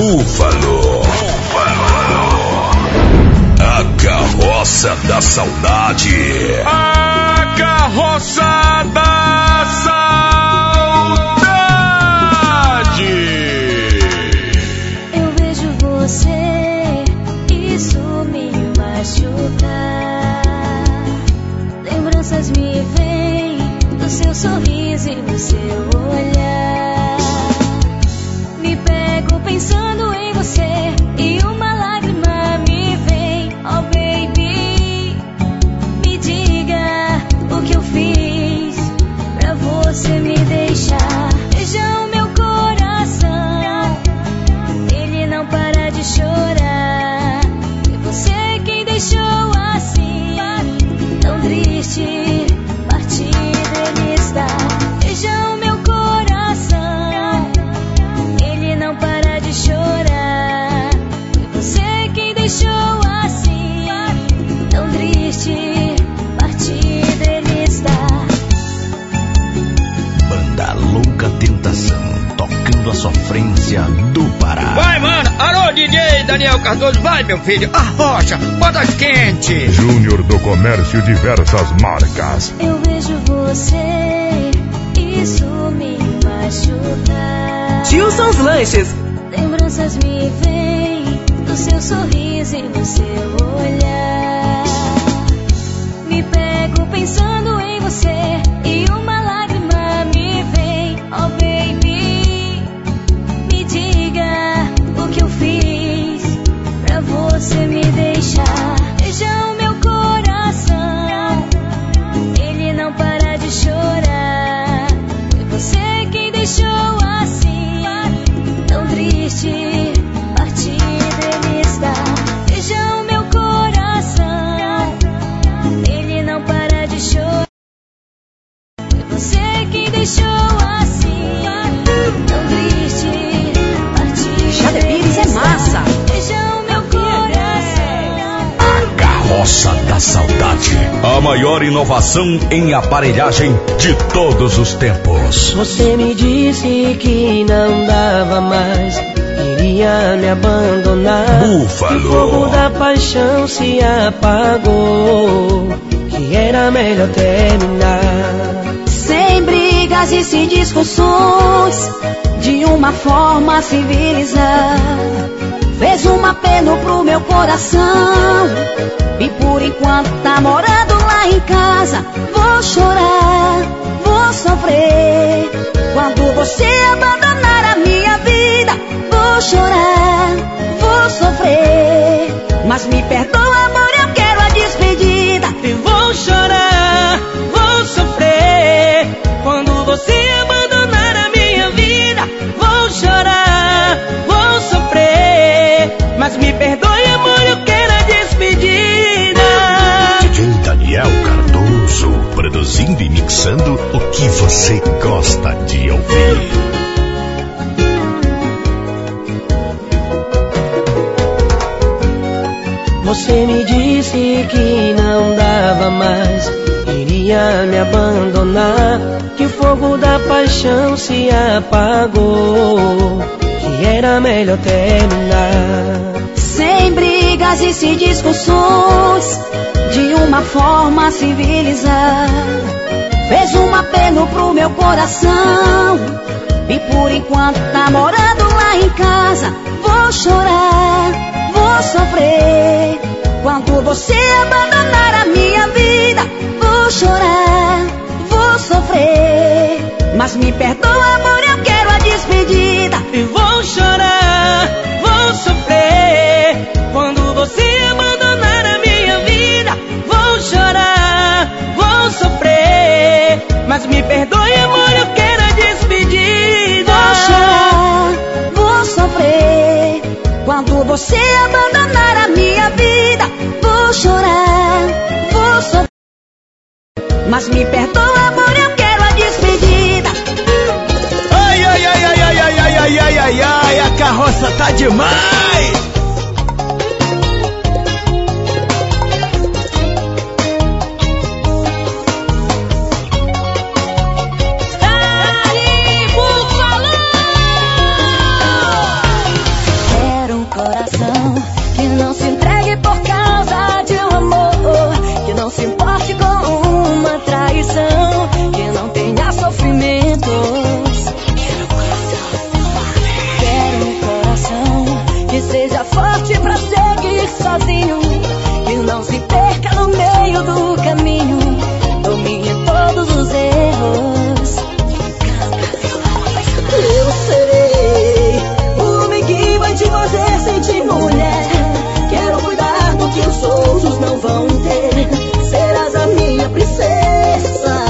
Búfalo. A carroça da saudade. A carroça da saudade. Eu vejo você, isso me machuca. Lembranças me vêm do seu sorriso e do seu olhar. Me pego pensando em você e uma lágrima me vem. Oh baby, me diga o que eu fiz pra você me deixar. Veja o meu coração, ele não para de chorar. Foi você quem deixou assim, tão triste, partido ele está. Veja o meu coração, ele não para de chorar. Foi você quem deixou assim, tão triste, partido ele está. Banda Louca Tentação, tocando a sofrência do Pará. Vai, mano! Alô, DJ Daniel Cardoso, vai, meu filho! Arrocha, bota quente! Júnior do Comércio, diversas marcas. Eu vejo você, isso me machuca. Gilson's Lanches. Lembranças me vêm do seu sorriso e do seu olhar. Me pego pensando em você e uma lágrima me vem. Oh baby, me diga o que eu fiz pra você me deixar. Veja o meu coração, ele não para de chorar. Foi você quem deixou assim, tão triste, partido ele está. Veja o meu coração, ele não para de chorar. Foi você quem deixou assim, tão triste, partido Jade Pires é massa. Veja o meu coração. A carroça da saudade. A maior inovação em aparelhagem de todos os tempos. Você me disse que não dava mais, iria me abandonar. Búfalo. O fogo da paixão se apagou, que era melhor terminar. Sem brigas e sem discussões, de uma forma civilizada. Fez um apelo pro meu coração, e por enquanto tá morando lá em casa. Vou chorar, vou sofrer, quando você abandonar a minha vida. Vou chorar, vou sofrer, mas me perdoa amor, eu quero a despedida. Eu vou chorar, vou sofrer, quando você abandonar a minha vida. Vou chorar, vou sofrer, mas me perdoe amor, eu quero a despedida. DJ Daniel Cardoso, produzindo e mixando o que você gosta de ouvir. Você me disse que não dava mais, iria me abandonar, que o fogo da paixão se apagou, que era melhor terminar. Sem brigas e sem discussões, de uma forma civilizada. Fez um apelo pro meu coração, e por enquanto tá morando lá em casa. Vou chorar, vou sofrer, quando você abandonar a minha vida. Vou chorar, vou sofrer, mas me perdoa amor, eu quero a despedida. Eu vou chorar, vou sofrer, quando você abandonar a minha vida. Vou chorar, vou sofrer, mas me perdoe amor, eu quero a despedida. Vou chorar, vou sofrer, quando você abandonar a minha vida. Vou chorar, vou sofrer, mas me perdoa amor, eu quero a despedida. Ai, ai, ai, ai, ai, ai, ai, ai, ai, ai, ai, a carroça tá demais! Seja forte pra seguir sozinho, que não se perca no meio do caminho. Domine todos os erros. Eu serei o homem que vai te fazer sentir mulher. Quero cuidar do que os outros não vão ter. Serás a minha princesa.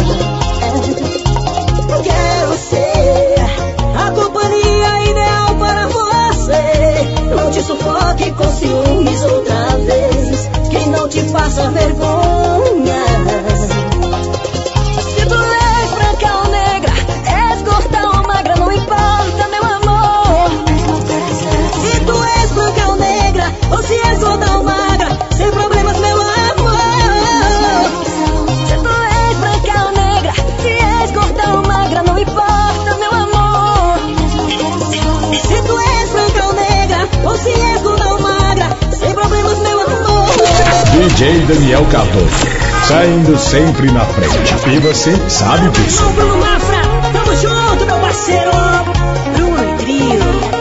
Quero ser a companhia ideal para você. Não te sufoque com ciúmes outra vez, que não te faça vergonha. Se tu és branca ou negra, és gorda ou magra, não importa, meu amor. Se tu és branca ou negra, ou se és gorda ou magra, sem problemas, meu amor. Se tu és branca ou negra, se és gorda ou magra, não importa, meu amor. Se tu és branca ou negra, ou se és gorda ou magra, sem problemas, meu amor. DJ Daniel Cardoso, saindo sempre na frente. E você sabe disso. Bruno Mafra, tamo junto, meu parceiro. Bruno e Trio.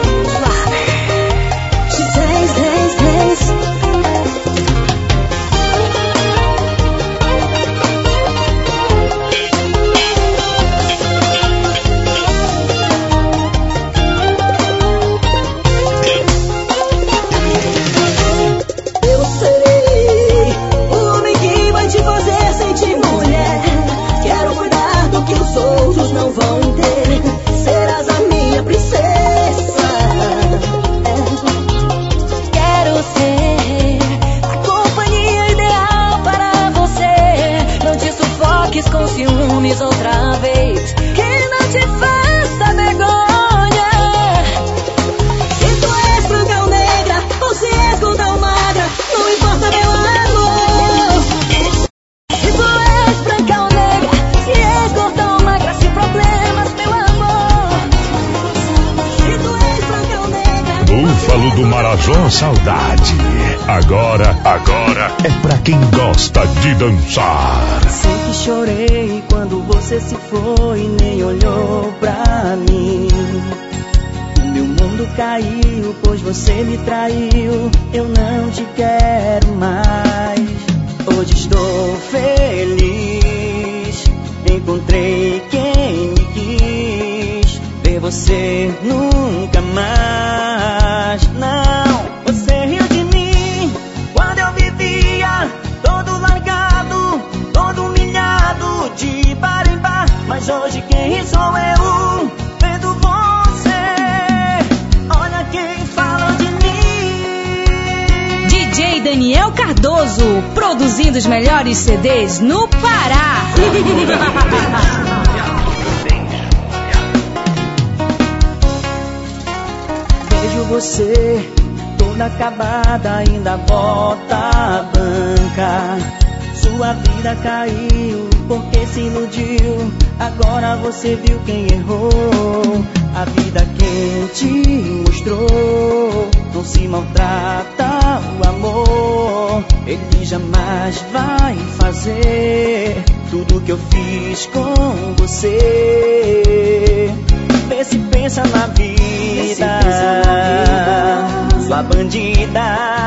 Eu serei o homem que vai te fazer sentir mulher. Quero cuidar do que os outros não vão ter. Serás a minha princesa. Quero ser a companhia ideal para você. Não te sufoques com ciúmes outra vez, que não te faça vergonha. Se tu és branca ou negra, ou se és gorda ou magra, não importa, meu amor. Se tu és branca ou negra, se és gorda ou magra, sem problemas, meu amor. Se tu és branca ou negra. Búfalo do Marajó, saudade. Agora é pra quem gosta de dançar. Sei que chorei quando você se foi e nem olhou pra mim. O meu mundo caiu, pois você me traiu. Eu não te quero mais. Hoje estou feliz, encontrei quem me quis. Ver você nunca mais. Não, você riu de mim quando eu vivia todo largado, todo humilhado, de bar em bar. Mas hoje quem sou eu, vendo você. Olha quem falou de mim. DJ Daniel Cardoso, produzindo os melhores CDs no Pará. Vejo você toda acabada, ainda bota branca. Sua vida caiu porque se iludiu. Agora você viu quem errou. A vida quem te mostrou. Não se maltrata o amor. Ele jamais vai fazer tudo que eu fiz com você. Vê se pensa na vida, sua bandida.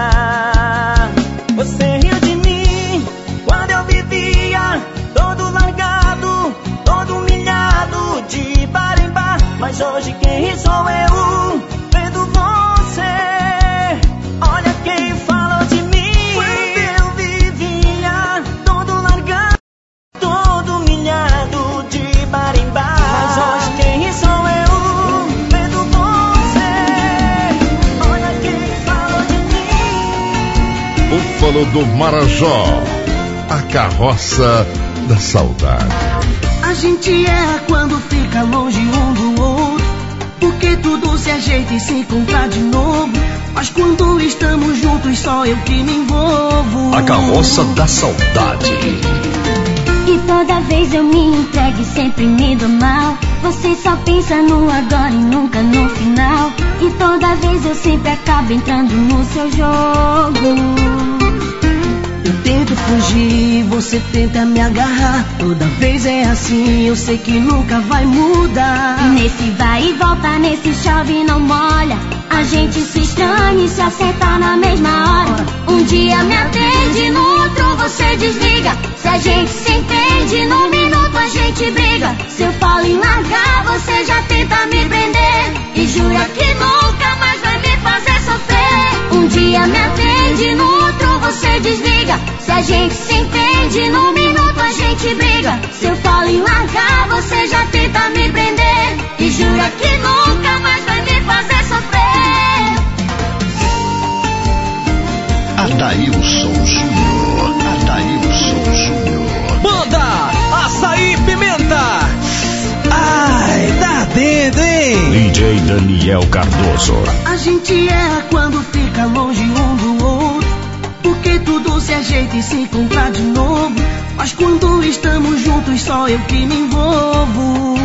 Você riu de mim quando eu vivia todo largado, todo humilhado, de bar em bar. Mas hoje quem sou eu, vendo você. Olha quem falou de mim quando eu vivia todo largado, todo humilhado, de bar em bar. Mas hoje quem sou eu, vendo você. Olha quem falou de mim. Búfalo do Marajó, a carroça da saudade. A gente erra quando fica longe um do outro, porque tudo se ajeita e se encontra de novo. Mas quando estamos juntos, só eu que me envolvo. A carroça da saudade. E toda vez eu me entrego e sempre me dou mal. Você só pensa no agora e nunca no final. E toda vez eu sempre acabo entrando no seu jogo. Eu tento fugir, você tenta me agarrar. Toda vez é assim, eu sei que nunca vai mudar. Nesse vai e volta, nesse chove e não molha, a gente se estranha e se acerta na mesma hora. Um dia me atende, no outro você desliga. Se a gente se entende, num minuto a gente briga. Se eu falo em largar, você já tenta me prender e jura que nunca mais vai me fazer sofrer. Um dia me atende, no outro você desliga. Se a gente se entende, num minuto a gente briga. Se eu falo em largar, você já tenta me prender e jura que nunca mais vai me fazer sofrer. Adailson Júnior. Adailson Júnior. Banda Açaí Pimenta. Ai, tá dentro, hein? DJ Daniel Cardoso. A gente erra quando fica longe um do outro, porque tudo se ajeita e se encontra de novo. Mas quando estamos juntos, só eu que me envolvo.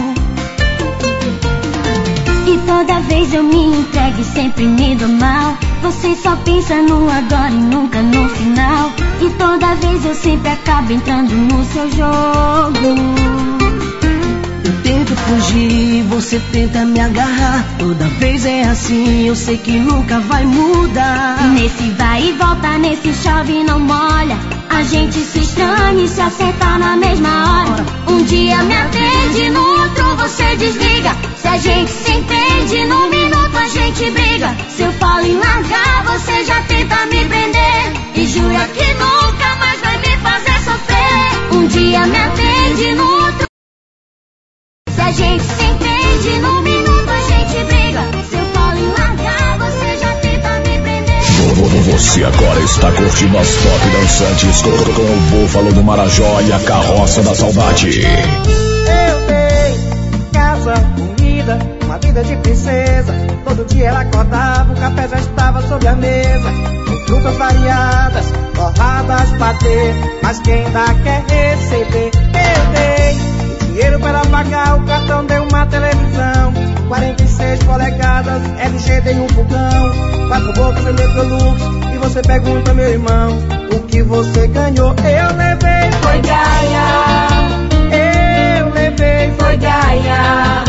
E toda vez eu me entrego e sempre me dou mal. Você só pensa no agora e nunca no final. E toda vez eu sempre acabo entrando no seu jogo. Eu tento fugir, você tenta me agarrar. Toda vez é assim, eu sei que nunca vai mudar. Nesse vai e volta, nesse chove e não molha, a gente se estranha e se acerta na mesma hora. Um dia me atende, no outro você desliga. Se a gente se entende, num minuto a gente briga. Se eu falo em largar, você já tenta me prender e jura que nunca mais vai me fazer sofrer. Um dia me atende, no outro. Se a gente se entende, num minuto a gente briga. Se eu falo em largar, você já tenta me prender. Você agora está curtindo as top dançantes com o Búfalo do Marajó e a Carroça da Saudade. Eu dei casa, comida, uma vida de princesa. Todo dia ela acordava, o café já estava sobre a mesa, com frutas variadas, torradas, patê. Mas quem dá quer receber. Eu dei dinheiro para ela pagar, o cartão deu uma televisão 46 polegadas, LG dei um fogão, 4 bocas em Metrolux. E você pergunta, meu irmão, o que você ganhou? Eu levei, foi Gaia. Eu levei, foi Gaia.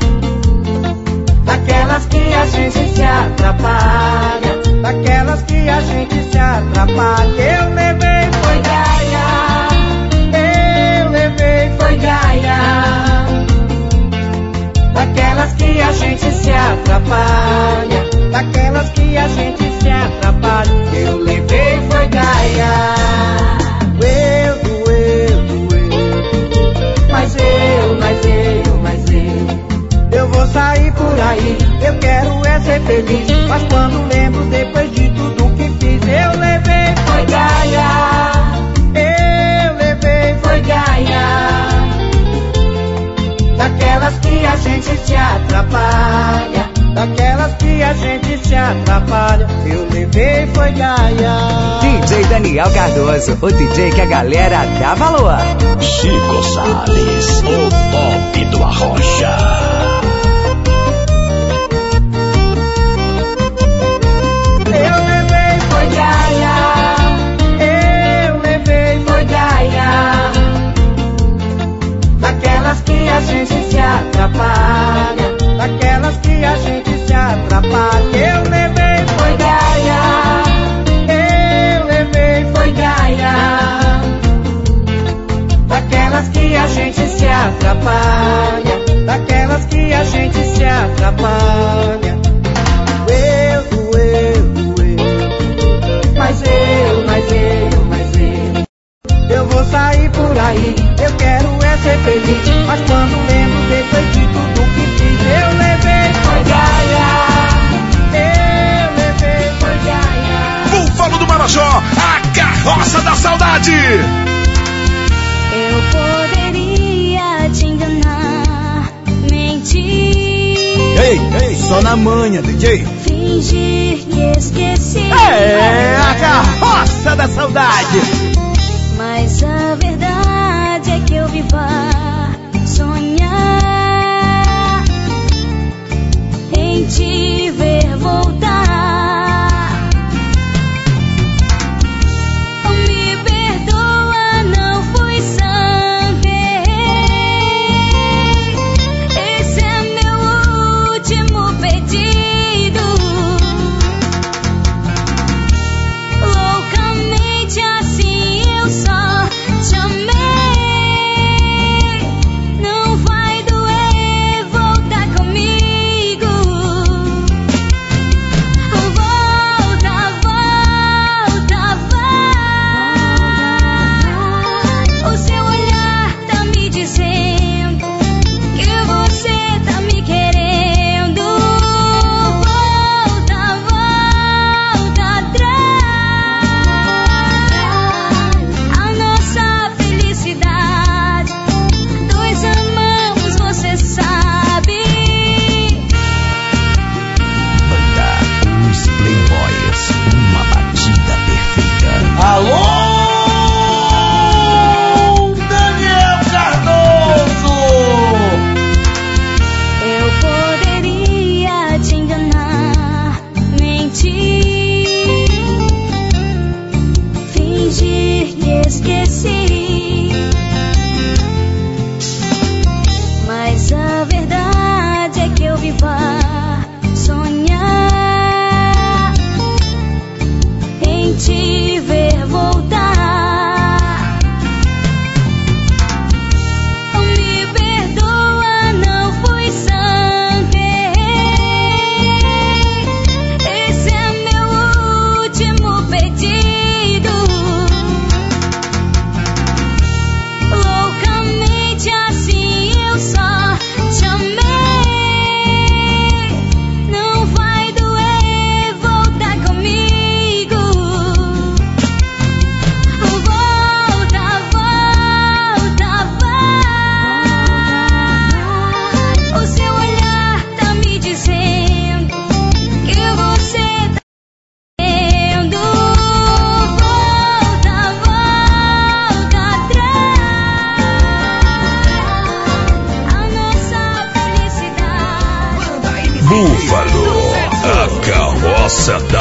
Daquelas que a gente se atrapalha, daquelas que a gente se atrapalha. Eu levei, foi Gaia. Eu levei, foi Gaia. Daquelas que a gente se atrapalha, daquelas que a gente se atrapalha. Eu levei, foi Gaia. Eu vou sair por aí, eu quero é ser feliz. Mas quando lembro depois de tudo que fiz, eu levei, foi Gaia. Eu levei, foi Gaia. Daquelas que a gente se atrapalha, daquelas que a gente se atrapalha. Eu levei, foi Gaia. DJ Daniel Cardoso, o DJ que a galera dá valor. Chico Salles, o top do Arrocha. Eu levei, foi Gaia. Eu levei, foi Gaia. Daquelas que a gente se atrapalha, daquelas que a gente se atrapalha. Eu levei, foi Gaia. Eu levei, foi Gaia. Daquelas que a gente se atrapalha, daquelas que a gente se atrapalha. Eu vou sair por aí, eu quero é ser feliz. Mas quando lembro depois de tudo que fiz, eu levei, foi Gaia. Eu levei, foi Gaia. Búfalo do Marajó, a Carroça da Saudade. Eu poderia te enganar, mentir. Ei, só na manha, DJ. Fingir que esqueci. É a Carroça da Saudade. Mas a verdade é que eu vivo a sonhar em te ver voltar. Me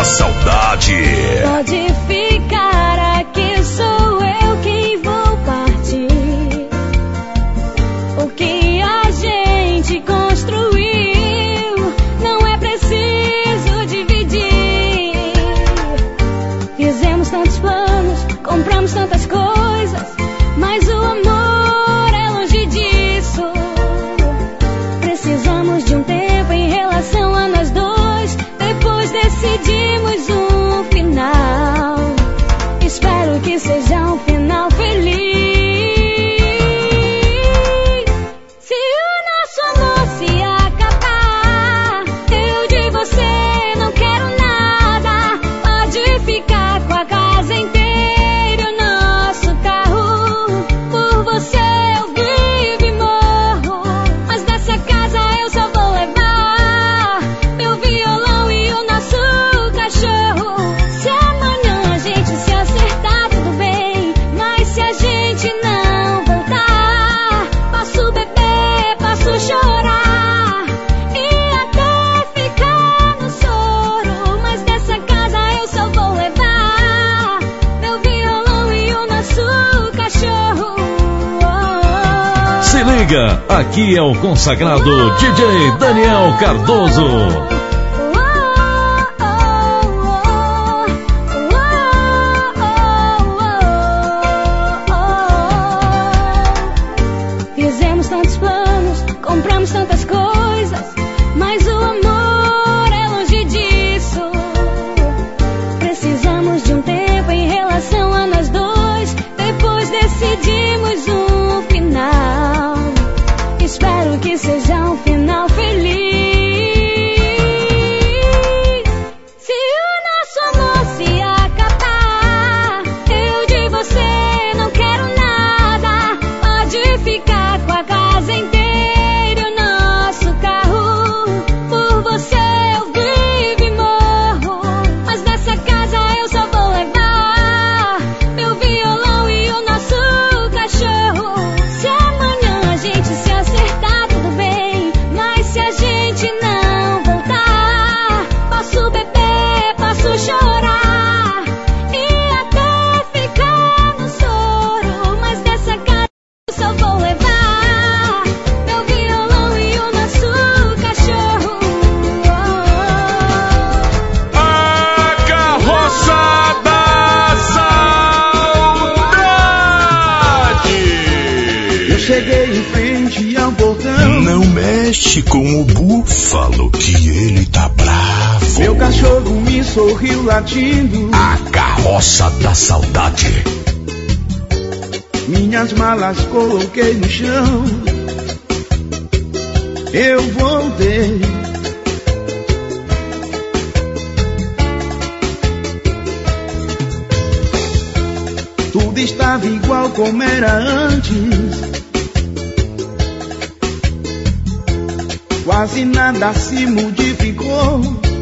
saudade. Pode ficar aqui, sou eu quem vou partir. O que a gente construiu não é preciso dividir. Fizemos tantos planos, compramos tantas coisas, mas o amor é longe disso. Precisamos de um tempo em relação a nós dois, depois decidimos um final. Espero que seja um final feliz. Se o nosso amor se acabar, eu de você não quero nada. Pode ficar com a casa inteira e o nosso carro. Por você eu vivo e morro, mas dessa casa eu só vou levar meu violão e o nosso cachorro. Se amanhã a gente se acertar, tudo bem, mas se a gente não voltar, posso beber, posso chorar e até ficar no soro, mas dessa casa eu só vou levar meu violão e o nosso cachorro. Se liga, aqui é o consagrado DJ Daniel Cardoso. Fizemos tantos planos, compramos tantas coisas, mas o amor é longe disso. Precisamos de um tempo em relação a nós dois, depois decidimos um final. Espero que seja um final feliz. Se o nosso amor se acabar, eu de você não quero nada. Pode ficar com a casa inteira e o nosso carro. Por você eu vivo e morro, mas dessa casa eu só vou levar meu violão e o nosso cachorro. Se amanhã a gente se acertar, tudo bem, mas se a gente não voltar, posso beber, posso chorar e até ficar no soro, mas dessa casa eu só vou levar meu violão e o nosso cachorro. A carroça da saudade. Eu cheguei em frente ao portão. Não mexe com o búfalo que ele tá bravo. Meu cachorro me sorriu latindo. A carroça da saudade. Minhas malas coloquei no chão. Eu voltei. Tudo estava igual como era antes. Quase nada se modificou.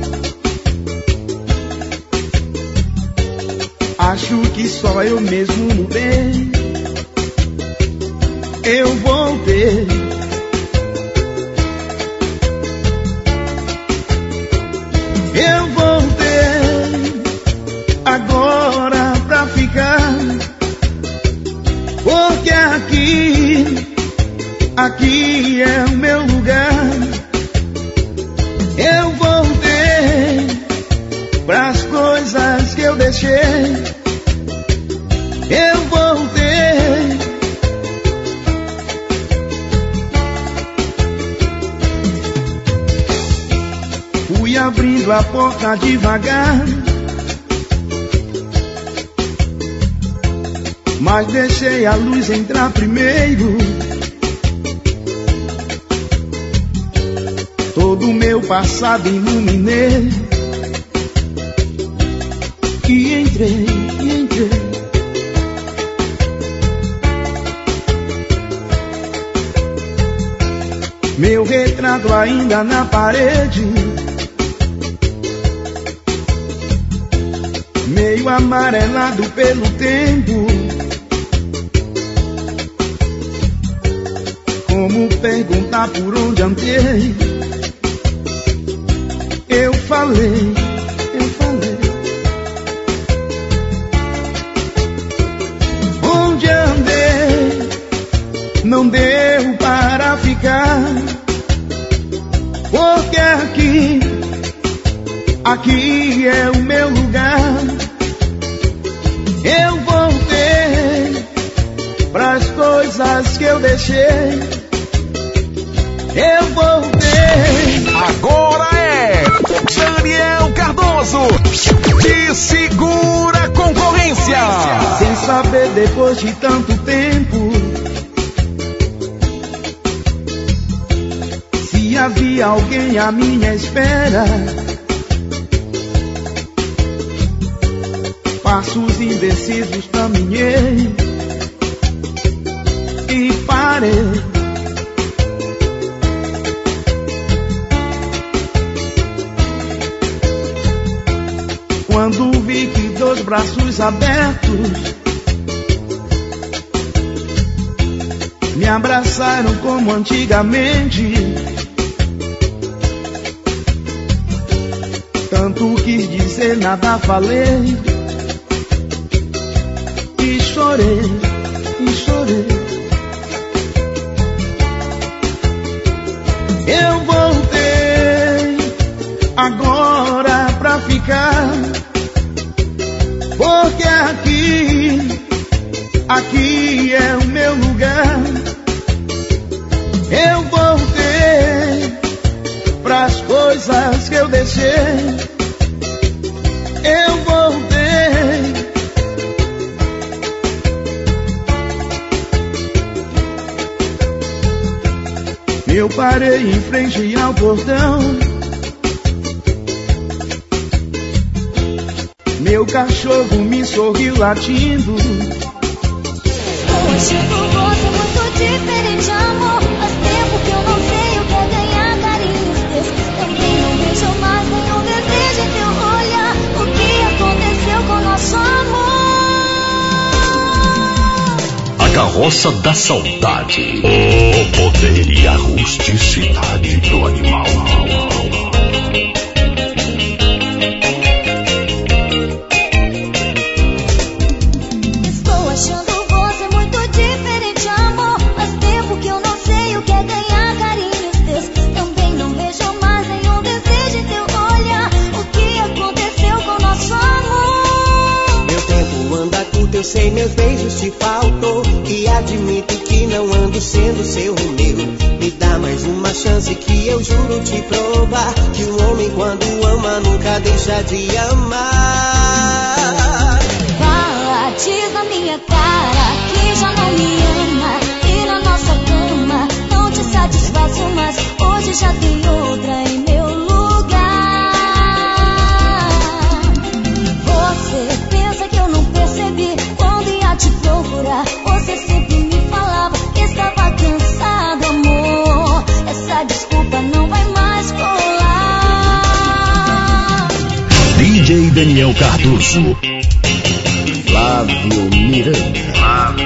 Acho que só eu mesmo mudei. Eu voltei. Eu voltei agora pra ficar, porque aqui é o meu lugar. Eu voltei pras coisas que eu deixei. Eu voltei. Fui abrindo a porta devagar, mas deixei a luz entrar primeiro. Todo o meu passado iluminei. E entrei. Meu retrato ainda na parede, meio amarelado pelo tempo. Como perguntar por onde andei? Eu falei. aqui é o meu lugar. Eu voltei pras coisas que eu deixei. Eu voltei. Agora é Daniel Cardoso. Te segura concorrência. Sem saber depois de tanto tempo se havia alguém à minha espera. Passos indecisos caminhei e parei. Quando vi que dois braços abertos me abraçaram como antigamente, tanto quis dizer, nada falei, e chorei, e chorei. Eu voltei agora pra ficar, porque aqui é o meu lugar. Eu voltei pras coisas que eu deixei. Eu voltei. Eu parei em frente ao portão. Meu cachorro me sorriu latindo. Hoje por você muito diferente, amor. Faz tempo que eu não sei o que é ganhar carinhos teus. Também não vejo mais nenhum desejo em teu olhar. O que aconteceu com nosso amor? A carroça da saudade. O poder e a rusticidade do animal. Eu sei, meus beijos te faltou, e admito que não ando sendo seu Romeu. Me dá mais uma chance que eu juro te provar que um homem quando ama nunca deixa de amar. Fala, diz na minha cara que já não me ama, e na nossa cama não te satisfaço mais. Hoje já tem outra em meu lugar. Você pensa que eu não percebi quando ia te procurar? Você sempre me falava que estava cansado, amor. Essa desculpa não vai mais colar. DJ Daniel Cardoso. Flávio Miranda.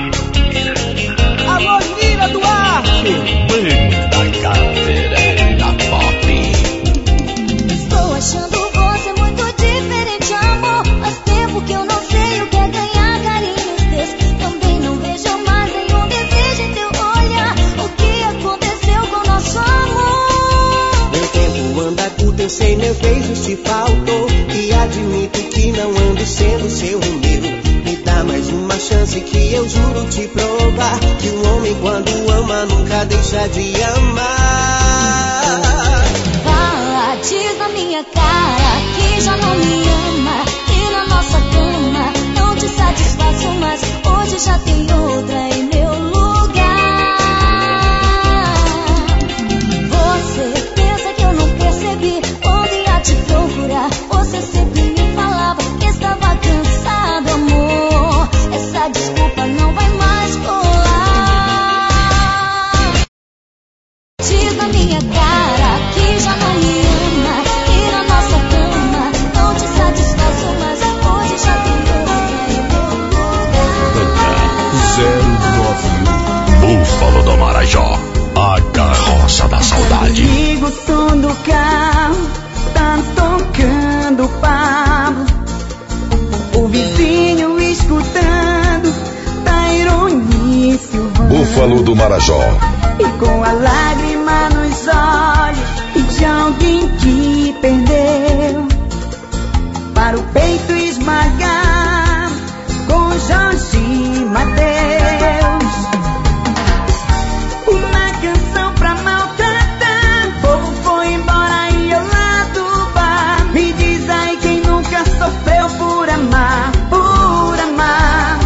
Alô, Mira Duarte. Da Caveirada Pop. Estou achando você muito diferente, amor. Faz tempo que eu não sei o que é ganhar carinhos teus. Também não vejo mais nenhum desejo em teu olhar. O que aconteceu com nosso amor? Meu tempo anda curto, eu sei, meus beijos te faltou, e admito que não ando sendo seu Romeu. Me dá mais uma chance que eu juro te provar que um homem quando ama nunca deixa de amar. Fala, diz na minha cara que já não me ama, e na nossa cama não te satisfaço mais. Hoje já tem outra em meu lugar. Você pensa que eu não percebi quando ia te procurar? Você sempre me falava que estava cansado, amor. Essa desculpa não vai mais colar. Diz na minha cara que já não me ama, e na nossa cama não te satisfaço mais. Hoje já tem outra em meu lugar. 091 Búfalo do Marajó. A carroça da saudade. Liga o som do carro, tá tocando Pablo. O vizinho escutando, tá ironia Silvano. Búfalo do Marajó. E com a lágrima nos olhos de alguém que perdeu. para o peito esmagar, com Jorge Mateus. Uma canção pra maltratar, o povo foi embora e eu lá do bar. Me diz aí quem nunca sofreu por amar, por amar.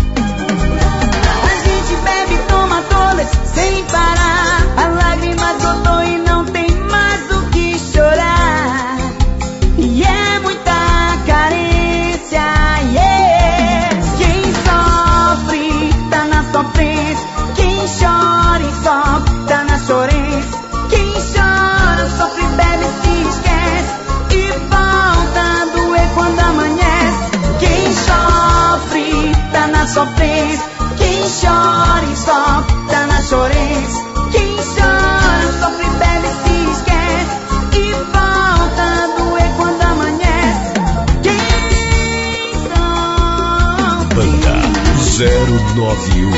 A gente bebe e toma todas sem parar, a lágrima brotou e não tem mais o que chorar. E é muita carência, yeah. Quem sofre tá na sofrência, quem chora e sofre tá na chorência. Quem chora, sofre, bebe, se esquece e volta a doer quando amanhece. Quem sofre tá na sofrência, quem chora e sofre tá na chorência. Quem chora, sofre, bebe, se esquece e volta a doer quando amanhece. Quem sofre. Banda 091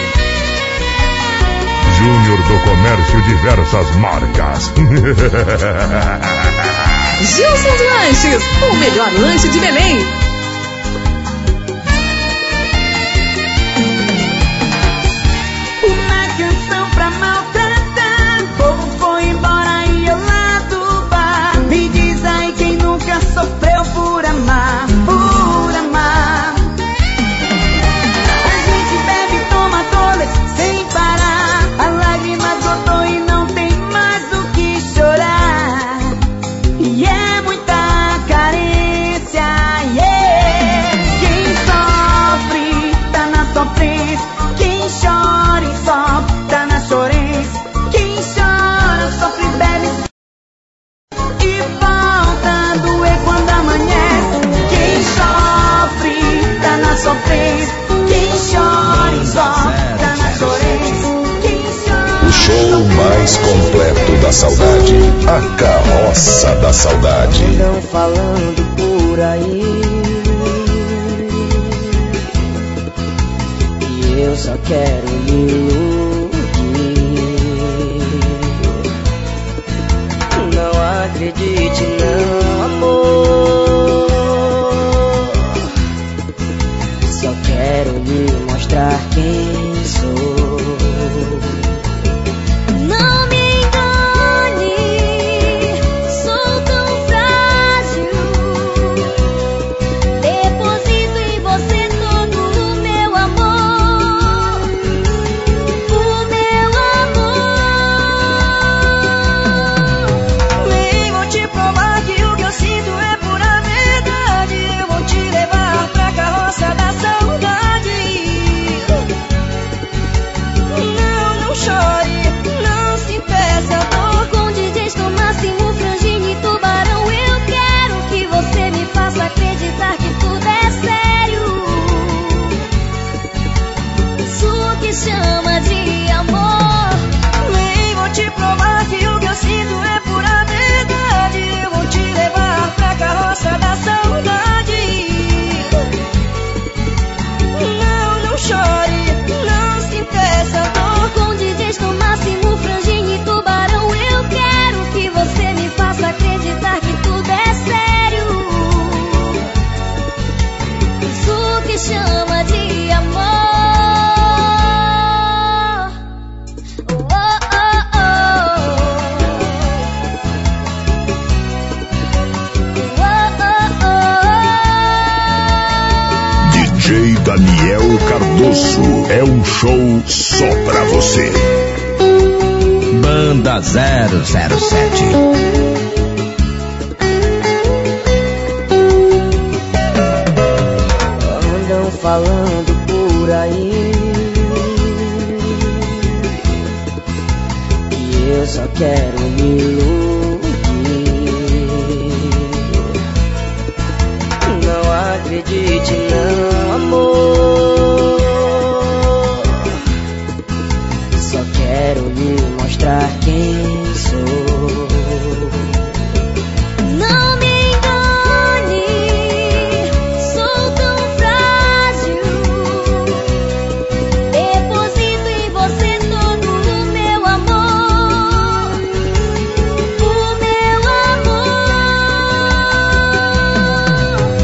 Júnior do Comércio Diversas Marcas. Gilson Lanches, o melhor lanche de Belém. Uma canção pra maltratar, o povo foi embora e eu lá do bar. Me diz aí quem nunca sofreu por amar, por amar. A gente bebe e toma todas sem parar, a lágrima brotou e não tem mais o que chorar. E é muita carência, yeah. Quem sofre tá na sofrência, quem chora e sofre tá na chorência. Quem chora, sofre, bebe e volta a doer quando amanhece. Quem sofre tá na sofrência, quem chora e sofre tá na chorência. Quem chora, O show mais completo da saudade, a Carroça da Saudade. andam falando por aí, e eu só quero me iludir. Não acredite não, amor, só quero lhe mostrar quem sou. Não me engane, sou tão frágil. Deposito em você todo o meu amor, o meu amor. Nem vou te provar que o que eu sinto é pura verdade. Eu vou te levar pra carroça da saudade. Não, não chore, não se impeça, amor. Com DJs no máximo, franjinha e tubarão, eu quero que você me faça acreditar que tudo é sério. Isso que chama de amor. Nem vou te provar que o que eu sinto é pura verdade. Eu vou te levar pra carroça da saudade. Não, não chore, não se impeça, amor. Com DJs no máximo, franjinha e tubarão, eu quero que você me faça acreditar que tudo é sério. Isso que chama de amor. Oh, oh, oh. DJ Daniel Cardoso, é um show só pra você. Banda 007. Andam falando por aí, e eu só quero me iludir. Não acredite não, amor, só quero lhe mostrar quem sou. Não me engane, sou tão frágil. Deposito em você todo o meu amor, o meu amor.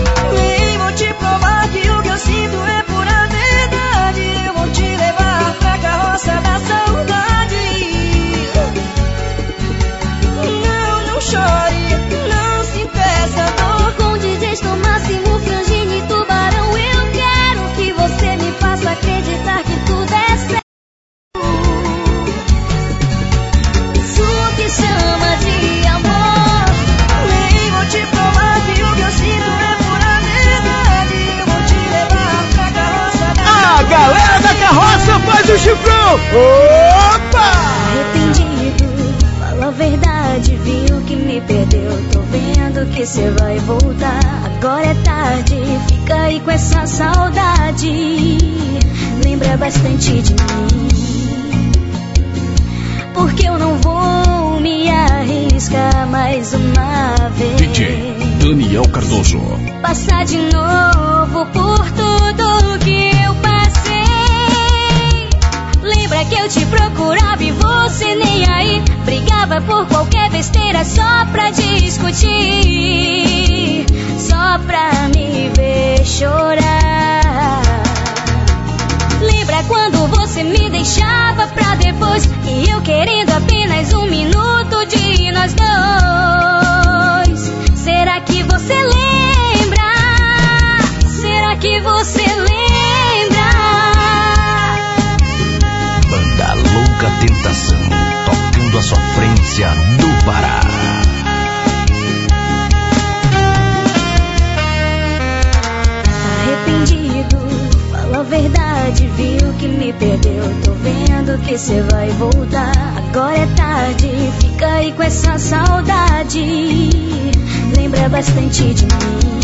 Faz o chifrão! Opa! Arrependido, fala a verdade, viu que me perdeu. Tô vendo que cê vai voltar. Agora é tarde, fica aí com essa saudade. Lembra bastante de mim, porque eu não vou me arriscar mais uma vez. DJ Daniel Cardoso. Passar de novo por tudo que eu passei. Lembra que eu te procurava e você nem aí. Brigava por qualquer besteira só pra discutir, só pra me ver chorar. Lembra quando você me deixava pra depois, e eu querendo apenas um minuto de nós dois. Será que você lembra? Será que você lembra? Banda Louca Tentação, tocando a sofrência do Pará. Arrependido, fala a verdade, viu que me perdeu. Tô vendo que cê vai voltar. Agora é tarde, fica aí com essa saudade. Lembra bastante de mim,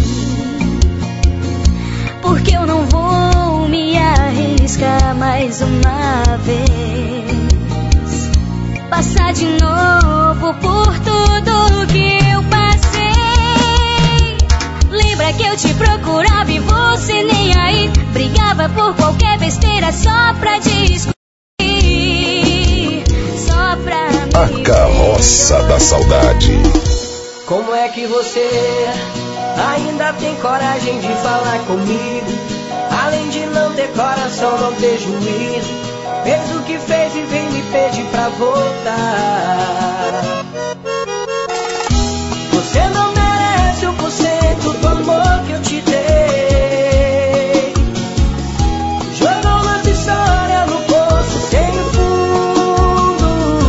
porque eu não vou me arriscar mais uma vez. Passar de novo por tudo que eu passei. Lembra que eu te procurava e você nem aí. Brigava por qualquer besteira só pra discutir, só pra me A Carroça da Saudade. Como é que você ainda tem coragem de falar comigo? Além de não ter coração, não ter juízo. Fez o que fez e vem me pedir pra voltar. Você não merece 1% do amor que eu te dei. Jogou nossa história no poço sem fundo.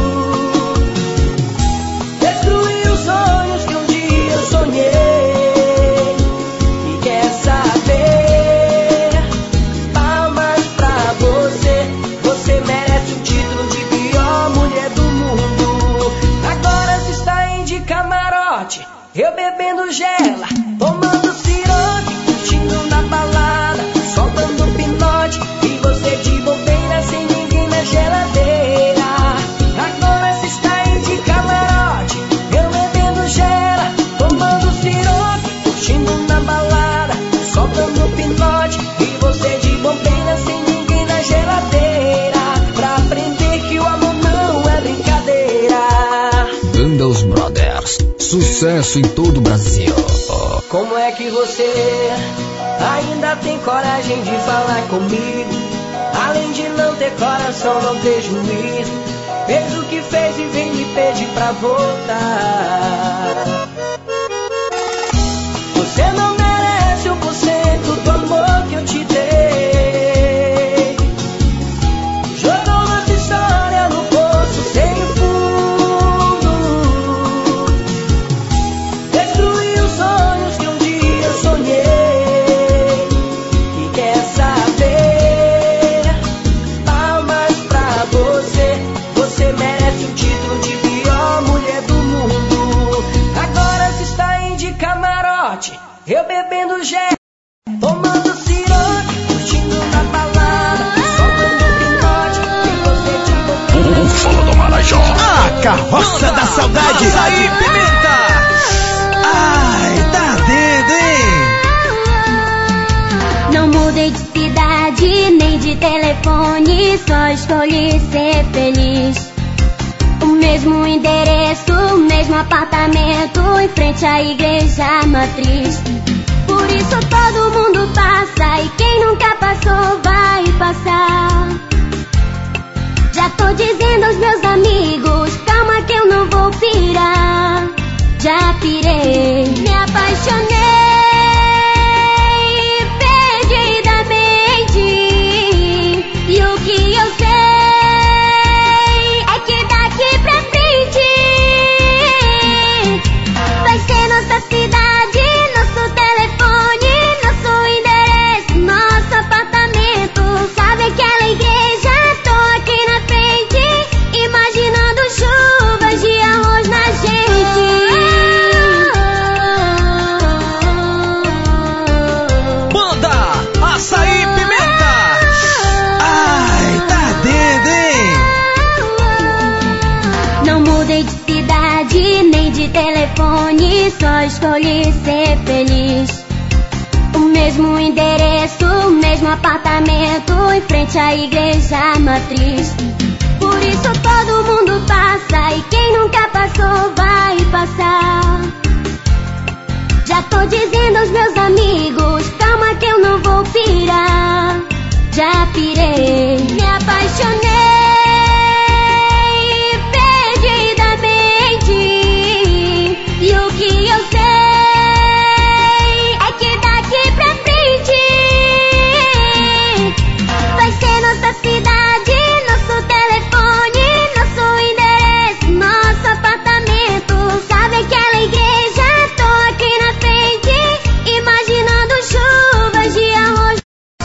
Destruiu os sonhos que um dia eu sonhei. E quer saber? Palmas pra você. Você merece o título de pior mulher do mundo. Agora você está em de camarote, eu bebendo gela, tomando siroque, curtindo na balada, soltando pinote, e você de bobeira sem ninguém na geladeira. Agora você está em de camarote, eu bebendo gela, tomando siroque, curtindo na balada, soltando pinote, e você de bobeira sem ninguém na geladeira. Pra aprender que o amor não é brincadeira. Banda Os Brothers, sucesso em todo o Brasil. Como é que você ainda tem coragem de falar comigo? Além de não ter coração, não ter juízo. Fez o que fez e vem me pedir pra voltar. Você não merece 1% do amor que eu te dei. Jogou nossa história no poço sem fundo. Destruiu os sonhos que um dia eu sonhei. E quer saber? Palmas pra você. Você merece o título de pior mulher do mundo. Agora você está em de camarote, eu bebendo gel, tomando siroque, curtindo na balada, soltando pinote, e você de bobeira. Fala do Marajó. A Carroça da Saudade. Aí, Pimenta. Ai, tá ardendo, hein? Não mudei de cidade, nem de telefone, só escolhi ser feliz. O mesmo endereço, o mesmo apartamento, em frente à igreja matriz. Por isso todo mundo passa, e quem nunca passou vai passar. Já tô dizendo aos meus amigos, calma que eu não vou pirar. Já pirei, me apaixonei perdidamente. E o que eu sei é que daqui pra frente vai ser nossa cidade, nosso telefone, nosso endereço, nosso apartamento. Sabe aquela igreja telefone, só escolhi ser feliz. O mesmo endereço, o mesmo apartamento, em frente à igreja matriz. Por isso todo mundo passa, e quem nunca passou vai passar. Já tô dizendo aos meus amigos, calma que eu não vou pirar. Já pirei, me apaixonei perdidamente. E o que eu sei é que daqui pra frente vai ser nossa cidade, nosso telefone, nosso endereço, nosso apartamento. Sabe aquela igreja? Tô aqui na frente, imaginando chuvas de arroz.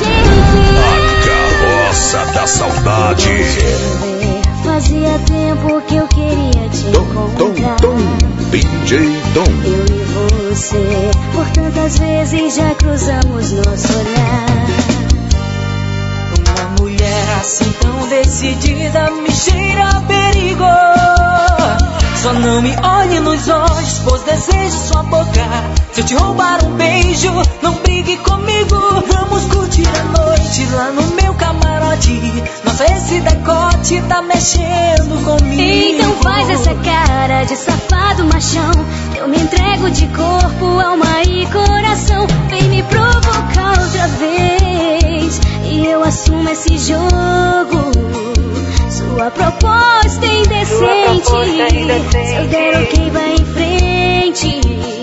Da saudade. Fazia tempo que eu queria te encontrar. DJ Dom. Eu e você, por tantas vezes já cruzamos nosso olhar. Uma mulher assim tão decidida me cheira a perigo. Só não me olhe nos olhos, pois desejo sua boca. Se eu te roubar um beijo, não brigue comigo. Vamos curtir a noite lá no meu camarote. Nossa, esse decote tá mexendo comigo. Então faz essa cara de safado machão. Eu me entrego de corpo, alma e coração. Vem me provocar outra vez e eu assumo esse jogo. Sua proposta é indecente. Se eu der ok, vai em frente.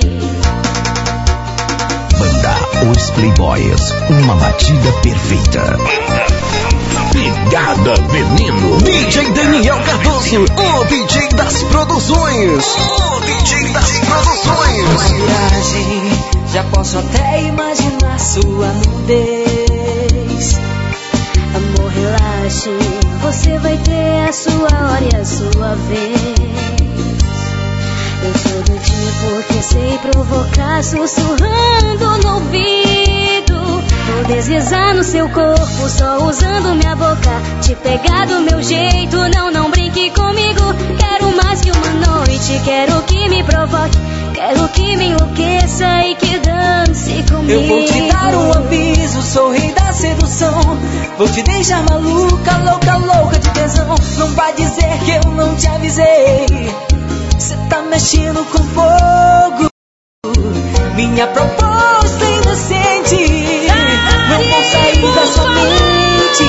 Banda Os Playboys, uma batida perfeita. Pegada Veneno. DJ Daniel Cardoso, o DJ das produções. O DJ das produções. Uma viagem, já posso até imaginar sua nudez. Amor, relaxe, você vai ter a sua hora e a sua vez. Eu sou do tipo que sei provocar, sussurrando no ouvido. Vou deslizar no seu corpo, só usando minha boca. Te pegar do meu jeito, não brinque comigo. Quero mais que uma noite, quero que me provoque. Quero que me enlouqueça e que dance comigo. Eu vou te dar um aviso, sou rei da sedução. Vou te deixar maluca, louca, louca de tesão. Não vai dizer que eu não te avisei. Cê tá mexendo com fogo. Minha proposta é inocente. Não vou sair da sua mente.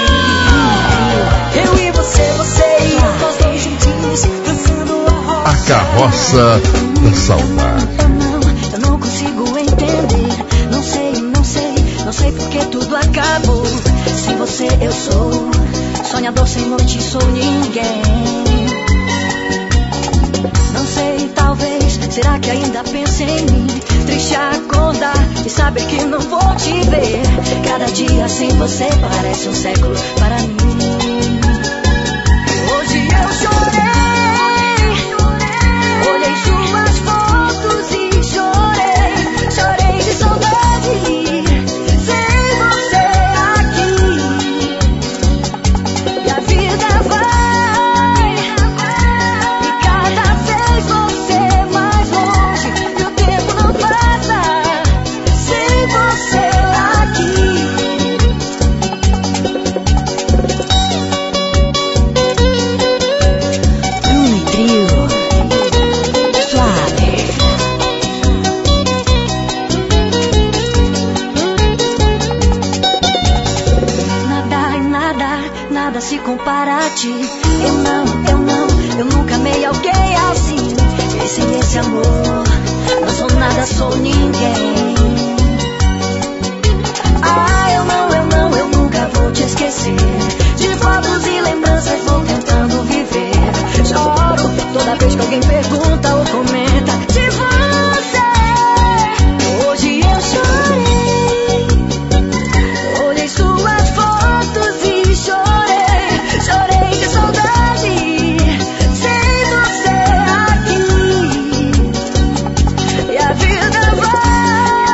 Eu e você e eu, nós dois juntinhos, dançando a roça. A carroça da saudade. Eu não consigo entender. Não sei porque tudo acabou. Sem você eu sou sonhador, sem noite sou ninguém. Não sei, talvez, será que ainda pensa em mim? Triste acordar e saber que não vou te ver. Cada dia sem você parece um século para mim. Hoje eu chorei, olhei suas fotos e chorei de saudade. Sem você aqui, e a vida vai, e cada vez você mais longe, e o tempo não passa sem você aqui. Bruno e Trio, suave. Nada se compara a ti. Eu nunca amei alguém assim. E sem esse amor, não sou nada, sou ninguém. Eu nunca vou te esquecer. De fotos e lembranças vou tentando viver. Choro toda vez que alguém pergunta ou comenta de você. Hoje eu chorei, olhei suas fotos e chorei de saudade. Sem você aqui, e a vida vai,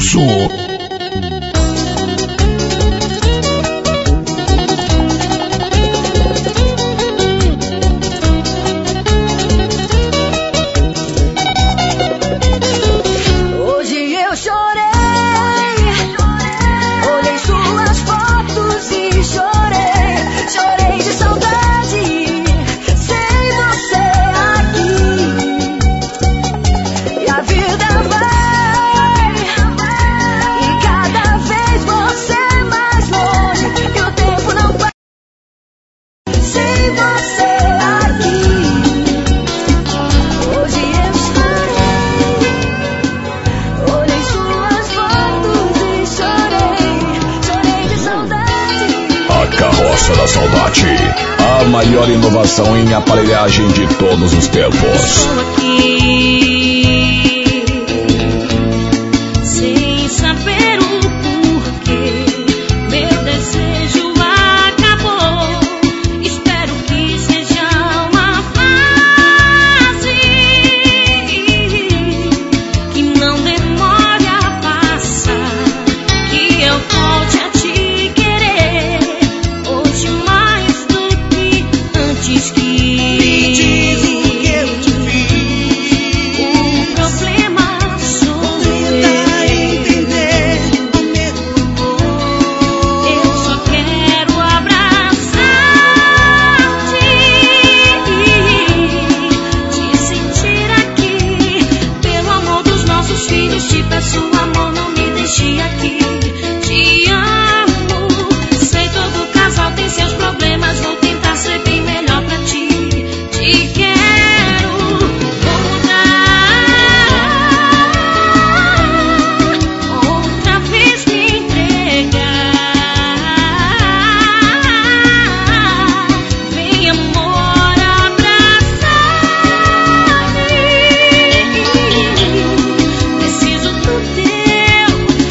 Cardoso. A maior inovação em aparelhagem de todos os tempos. Estou aqui, sem saber o porquê. Meu desejo acabou. Espero que seja uma fase, que não demore a passar, que eu volte a te querer. Hoje mais do que antes que me diz o que eu te fiz. O problema sou eu. Entender o meu amor. Eu só quero abraçar-te, te sentir aqui. Pelo amor dos nossos filhos, te peço amor, não me deixe aqui. Te amo, sei todo casal tem seus problemas, vou tentar ser bem melhor pra ti. Te quero, vou mudar, outra vez me entregar. Vem amor, abraçar-me. Preciso do teu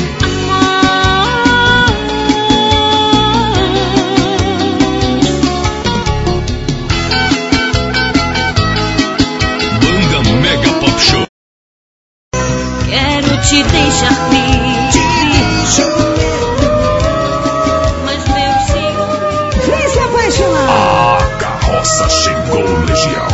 amor. Banda Mega Pop Show. Quero te deixar triste, mas meu Senhor. Vem se apaixonar. A carroça chegou, Legião.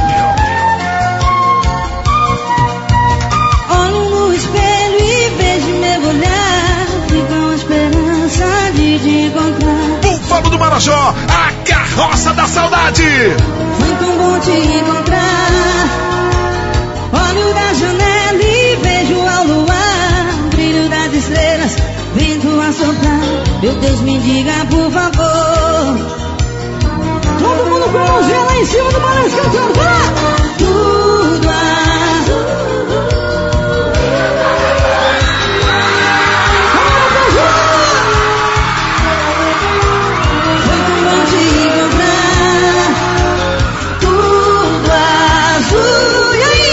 Olho no espelho e vejo meu olhar, fica uma esperança de te encontrar. Búfalo do Marajó, a carroça da saudade. Foi tão bom te encontrar. Olho da janela e vejo ao luar, brilho das estrelas, vento a soprar. Meu Deus, me diga por favor. Todo mundo com a mãozinha lá em cima do balanço cantando, vai lá! Tudo azul. Foi tão bom te encontrar. Tudo azul. E aí?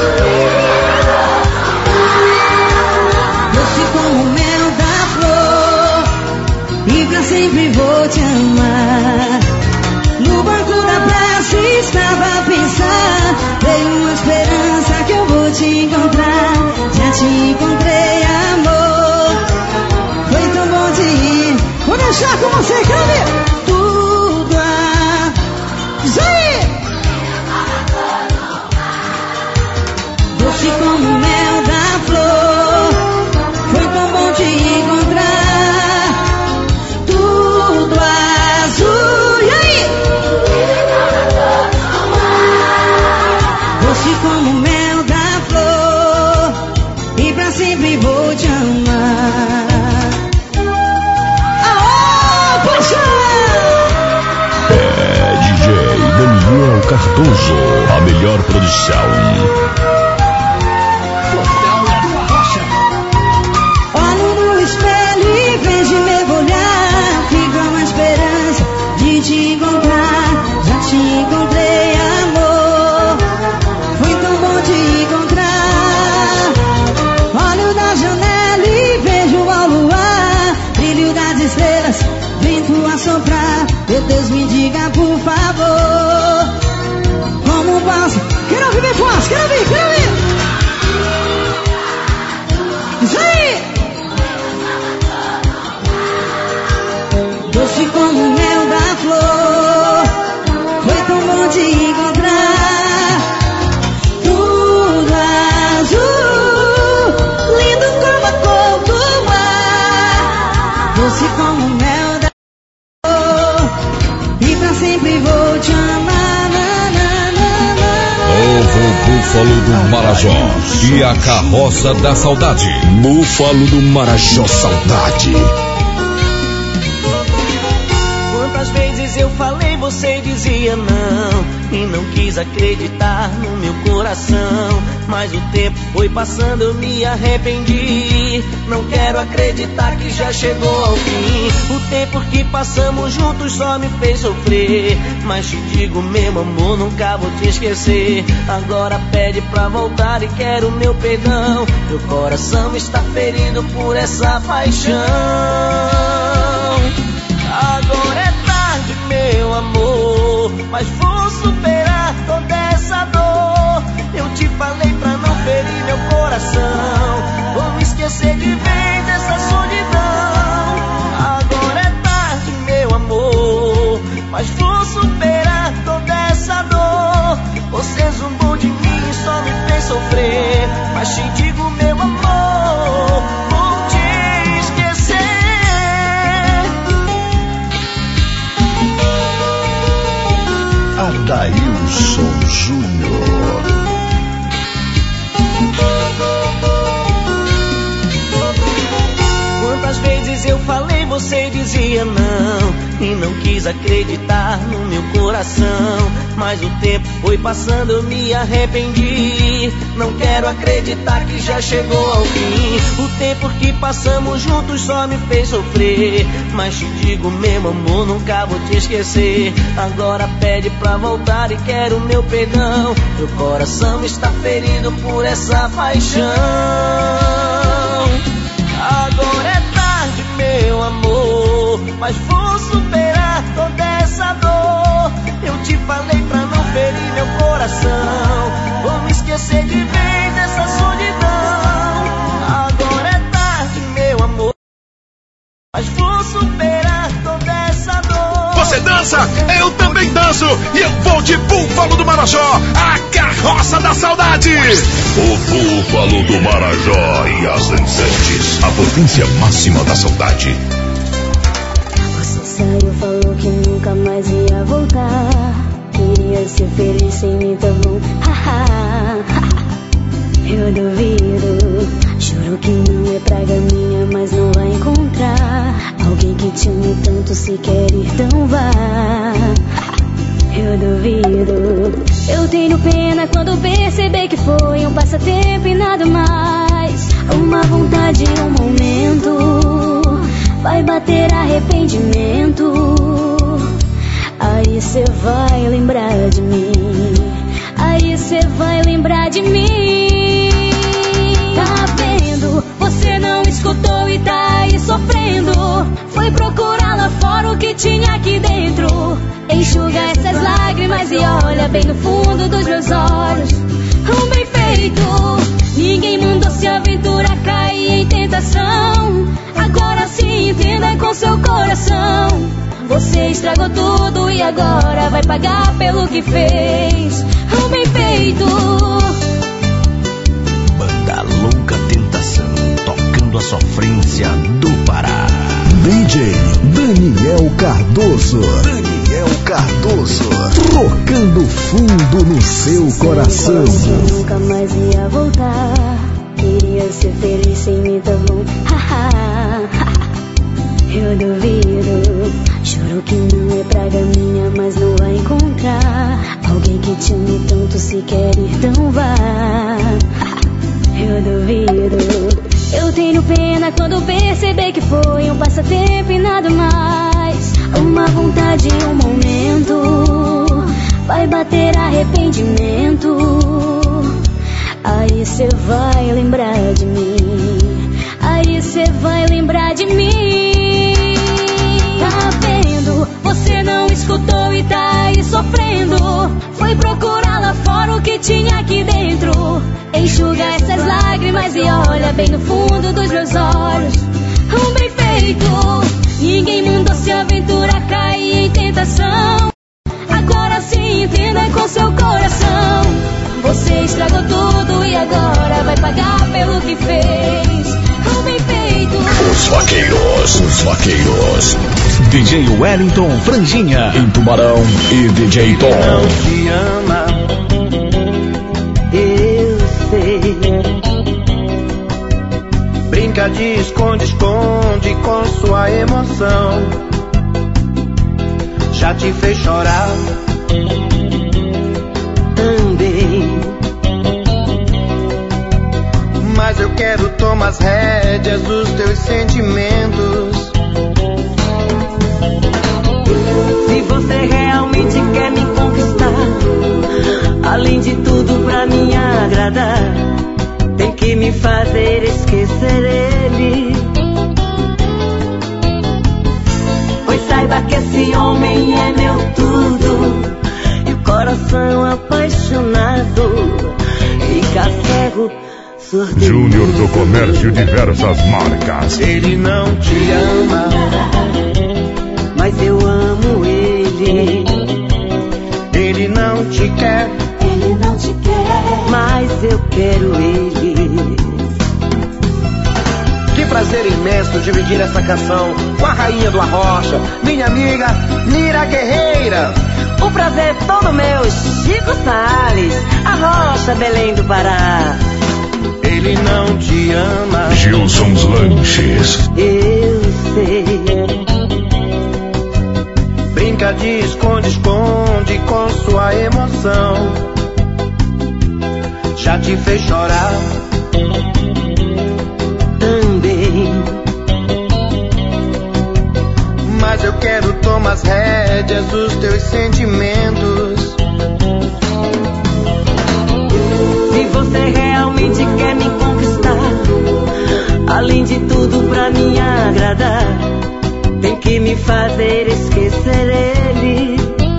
Doce como o mel da flor, e pra sempre vou te amar. No banco da praça estava a pensar, veio uma esperança que eu vou te encontrar. Já te encontrei, amor. Foi tão bom te ir. Vou deixar com você, quero ver. Tudo azul. Doce como o mel da flor, foi tão bom te encontrar. Tudo azul. E aí? Doce como o mel da flor, e pra sempre vou te amar. Aô, paixão! É DJ Daniel Cardoso, a melhor produção. Olho no espelho e vejo meu olhar, fica uma esperança de te encontrar. Já te encontrei, amor. Foi tão bom te encontrar. Olho da janela e vejo ao luar, brilho das estrelas, vento a soprar. Meu Deus, me diga por favor, como posso? Quero ouvir bem forte, quero ouvir, quero ouvir. Isso aí! como mel da e pra sempre vou te amar. Novo Búfalo do Marajó e a Carroça da Saudade. Búfalo do Marajó Saudade. Quantas vezes eu falei, você dizia não, e não quis acreditar no meu coração. Mas o tempo foi passando, eu me arrependi. Não quero acreditar que já chegou ao fim. O tempo que passamos juntos só me fez sofrer. Mas te digo, meu amor, nunca vou te esquecer. Agora pede pra voltar e quero o meu perdão. Meu coração está ferido por essa paixão. Agora é tarde, meu amor, mas vou superar toda essa dor. Eu te falei pra não ferir meu coração. Vou me esquecer de vez dessa solidão. Agora é tarde, meu amor, mas vou superar toda essa dor. Você zumbou de mim e só me fez sofrer. Mas te digo, meu amor, vou te esquecer. Adailson Júnior. Quantas vezes eu falei, você dizia não, e não quis acreditar no meu coração. Mas o tempo foi passando, eu me arrependi. Não quero acreditar que já chegou ao fim. O tempo que passamos juntos só me fez sofrer. Mas te digo, meu amor, nunca vou te esquecer. Agora pede pra voltar e quero o meu perdão. Meu coração está ferido por essa paixão. Agora é tarde, meu amor, mas vou superar toda essa dor. Eu te falei pra não ferir meu coração. Vou me esquecer de vez dessa solidão. Agora é tarde, meu amor, mas vou superar toda essa dor. Você dança, eu também danço. E eu vou de Búfalo do Marajó, a Carroça da Saudade. O Búfalo do Marajó e as dançantes, a potência máxima da saudade. Você saiu, falou que nunca mais ia voltar. Queria ser feliz sem mim, tá bom? Eu duvido. Juro que não é praga minha, mas não vai encontrar alguém que te ame tanto, se quer ir, então vá. Eu duvido. Eu tenho pena quando perceber que foi um passatempo e nada mais. Uma vontade, um momento, vai bater arrependimento. Aí cê vai lembrar de mim. Aí cê vai lembrar de mim. Tá vendo? Você não escutou e tá aí sofrendo. Foi procurar lá fora o que tinha aqui dentro. Enxuga essas lágrimas e olha bem no fundo dos meus olhos. Bem feito. Ninguém mandou se aventurar, cair em tentação. Agora sim entenda com seu coração. Você estragou tudo e agora vai pagar pelo que fez. Bem feito. Banda Louca Tentação, tocando a sofrência do Pará. DJ Daniel Cardoso. Daniel Cardoso, tocando fundo no seu coração. Que nunca mais ia voltar. Queria ser feliz sem mim, tá bom? Eu duvido. Juro que não é praga minha, mas não vai encontrar alguém que te ame tanto, se quer ir, então vá. Eu duvido. Eu tenho pena quando perceber que foi um passatempo e nada mais. Uma vontade, um momento, vai bater arrependimento. Aí cê vai lembrar de mim. Aí cê vai lembrar de mim. Tá vendo? Você não escutou e tá aí sofrendo. Foi procurar lá fora o que tinha aqui dentro. Enxuga essas lágrimas e olha bem no fundo dos meus olhos. Bem feito. Ninguém mandou se aventurar, cair em tentação. Agora sim entenda com seu coração. Você estragou tudo e agora vai pagar pelo que fez. Bem feito. Os Os vaqueiros. DJ Wellington Franjinha em Tubarão e DJ Tom. Não te ama, eu sei. Brinca de esconde-esconde com sua emoção. Já te fez chorar também. Mas eu quero tomar as rédeas dos teus sentimentos. Se você realmente quer me conquistar, além de tudo pra me agradar, tem que me fazer esquecer ele. Pois saiba que esse homem é meu tudo, e o coração apaixonado fica cego. Júnior do Comércio Diversas Marcas. Ele não te ama, mas eu amo ele. Ele não te quer, mas eu quero ele. Que prazer imenso dividir essa canção com a rainha do Arrocha, minha amiga Mira Guerreira. O prazer é todo meu, Chico Salles, Arrocha, Belém do Pará. Ele não te ama, Gilson's Lanches. eu sei. Brinca de esconde-esconde com sua emoção. Já te fez chorar também. Mas eu quero tomar as rédeas dos teus sentimentos. Se você realmente quer me conquistar, além de tudo pra me agradar, tem que me fazer esquecer ele.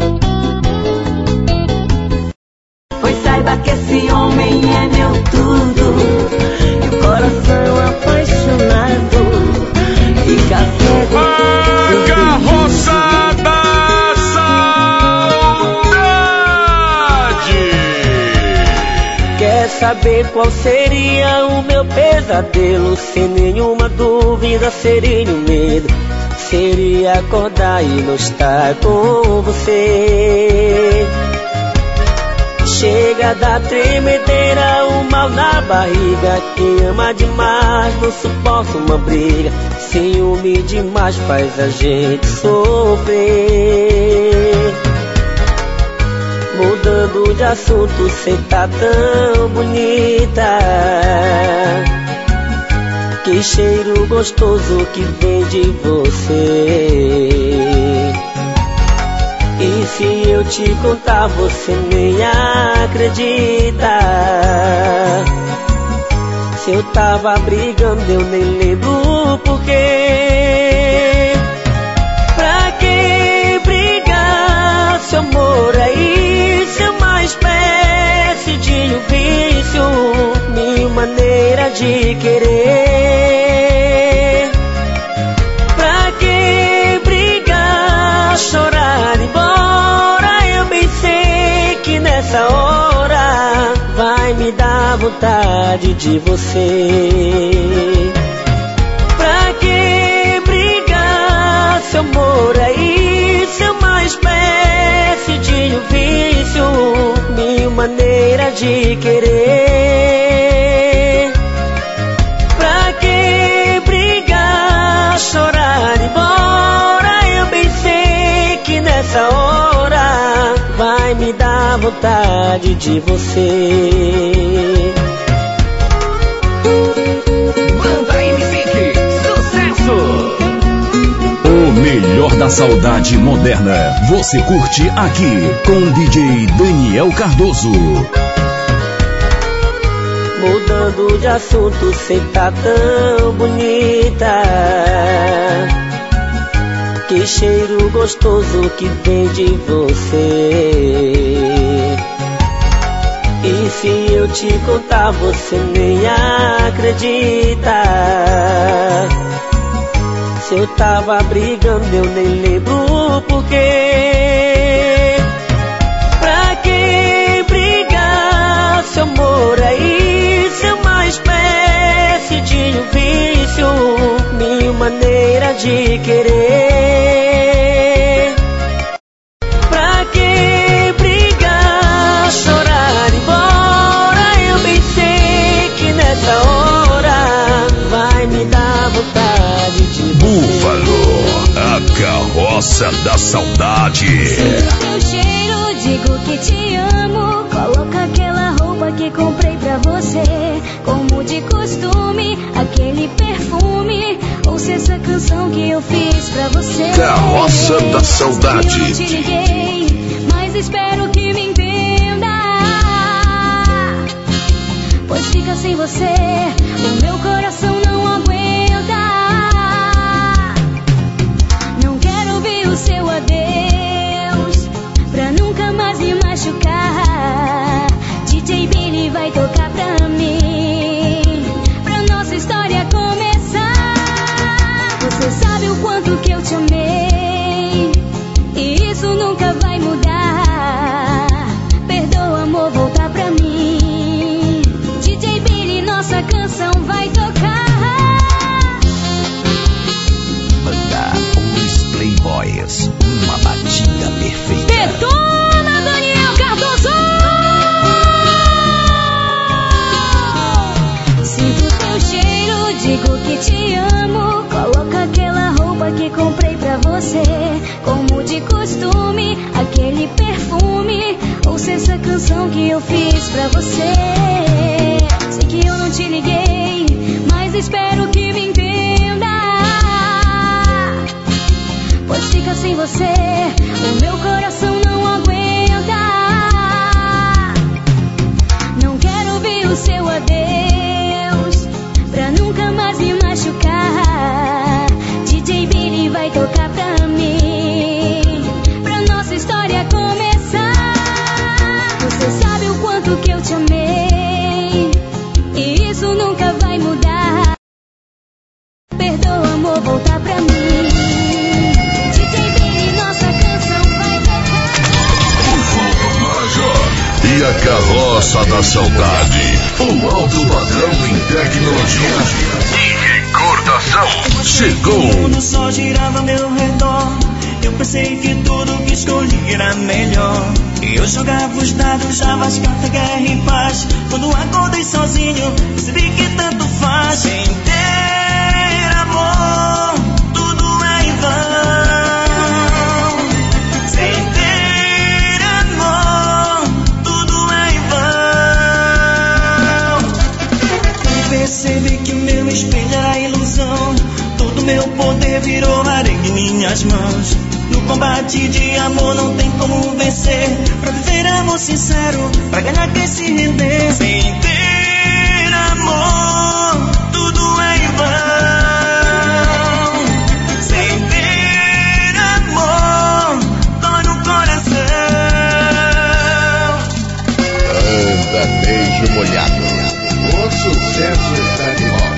Pois saiba que esse homem é meu tudo, e o coração apaixonado fica cego. A carroça da saudade. Quer saber qual seria o meu pesadelo? Sem nenhuma dúvida seria o medo. Seria acordar e não estar com você. Chega da tremedeira, o mal na barriga. Quem ama demais não suporta uma briga. Ciúme demais faz a gente sofrer. Mudando de assunto, cê tá tão bonita. Que cheiro gostoso que vem de você. E se eu te contar, você nem acredita. Se eu tava brigando, eu nem lembro o porquê. Pra que brigar se amor é isso? É uma espécie de um vício, minha maneira de querer. Pra que brigar, chorar, embora? Eu bem sei que nessa hora vai me dar vontade de você. Pra que brigar, se amor é isso? É uma espécie de um vício, minha maneira de querer. Pra que brigar, chorar, embora? Eu bem sei que nessa hora vai me dar vontade de você. Manda MC, sucesso! O melhor da saudade moderna você curte aqui com DJ Daniel Cardoso. Mudando de assunto, cê tá tão bonita. Que cheiro gostoso que vem de você. E se eu te contar, você nem acredita. Se eu tava brigando, eu nem lembro o porquê. Pra que brigar, se amor é isso? É uma espécie de um vício, minha de querer. Pra que brigar, chorar embora? Eu bem sei que nessa hora vai me dar vontade de Búfalo, a carroça da saudade. Sinto teu cheiro, digo que te amo. Coloca aquela roupa que comprei pra você, como de costume, aquele perfume. Ouça essa canção que eu fiz pra você. Carroça da saudade. Eu não te liguei, mas espero que me entenda, pois fica sem você, o meu coração não aguenta. Não quero ouvir o seu adeus, pra nunca mais me machucar. DJ Billy vai tocar pra mim, pra nossa história começar. Você sabe o quanto que eu te amei, e isso nunca vai mudar. Perdoa, amor, voltar pra mim. DJ Billy, nossa canção vai tocar. Banda Os Playboys, uma batida perfeita. Detona, Daniel Cardoso! Sinto teu cheiro, digo que te amo. Coloca aquela roupa que comprei pra você, como de costume, aquele perfume. Ouça essa canção que eu fiz pra você. Sei que eu não te liguei, mas espero que me entenda, pois fica sem você, o meu coração não aguenta. Não quero ouvir o seu adeus, pra nunca mais me machucar. DJ Billy vai tocar pra mim, pra nossa história começar. Você sabe o quanto que eu te amei, e isso nunca vai mudar. Perdoa, amor, voltar pra mim. DJ Billy, nossa canção vai tocar. E a carroça da saudade, o alto padrão em tecnologia e recordação chegou. O mundo só girava ao meu redor. Eu pensei que tudo que escolhi era melhor. E eu jogava os dados, jogava as cartas, guerra e paz. Quando acordei sozinho, percebi que tanto faz. Sem ter amor, tudo é em vão. Sem ter amor, tudo é em vão. E percebi que o meu espelho era ilusão. Todo meu poder virou areia em minhas mãos. No combate de amor não tem como vencer. Pra viver amor sincero, pra ganhar quem se render. Sem ter amor, tudo é em vão. Sem ter amor, dói no coração. Anda beijo molhado, o sucesso está de moda.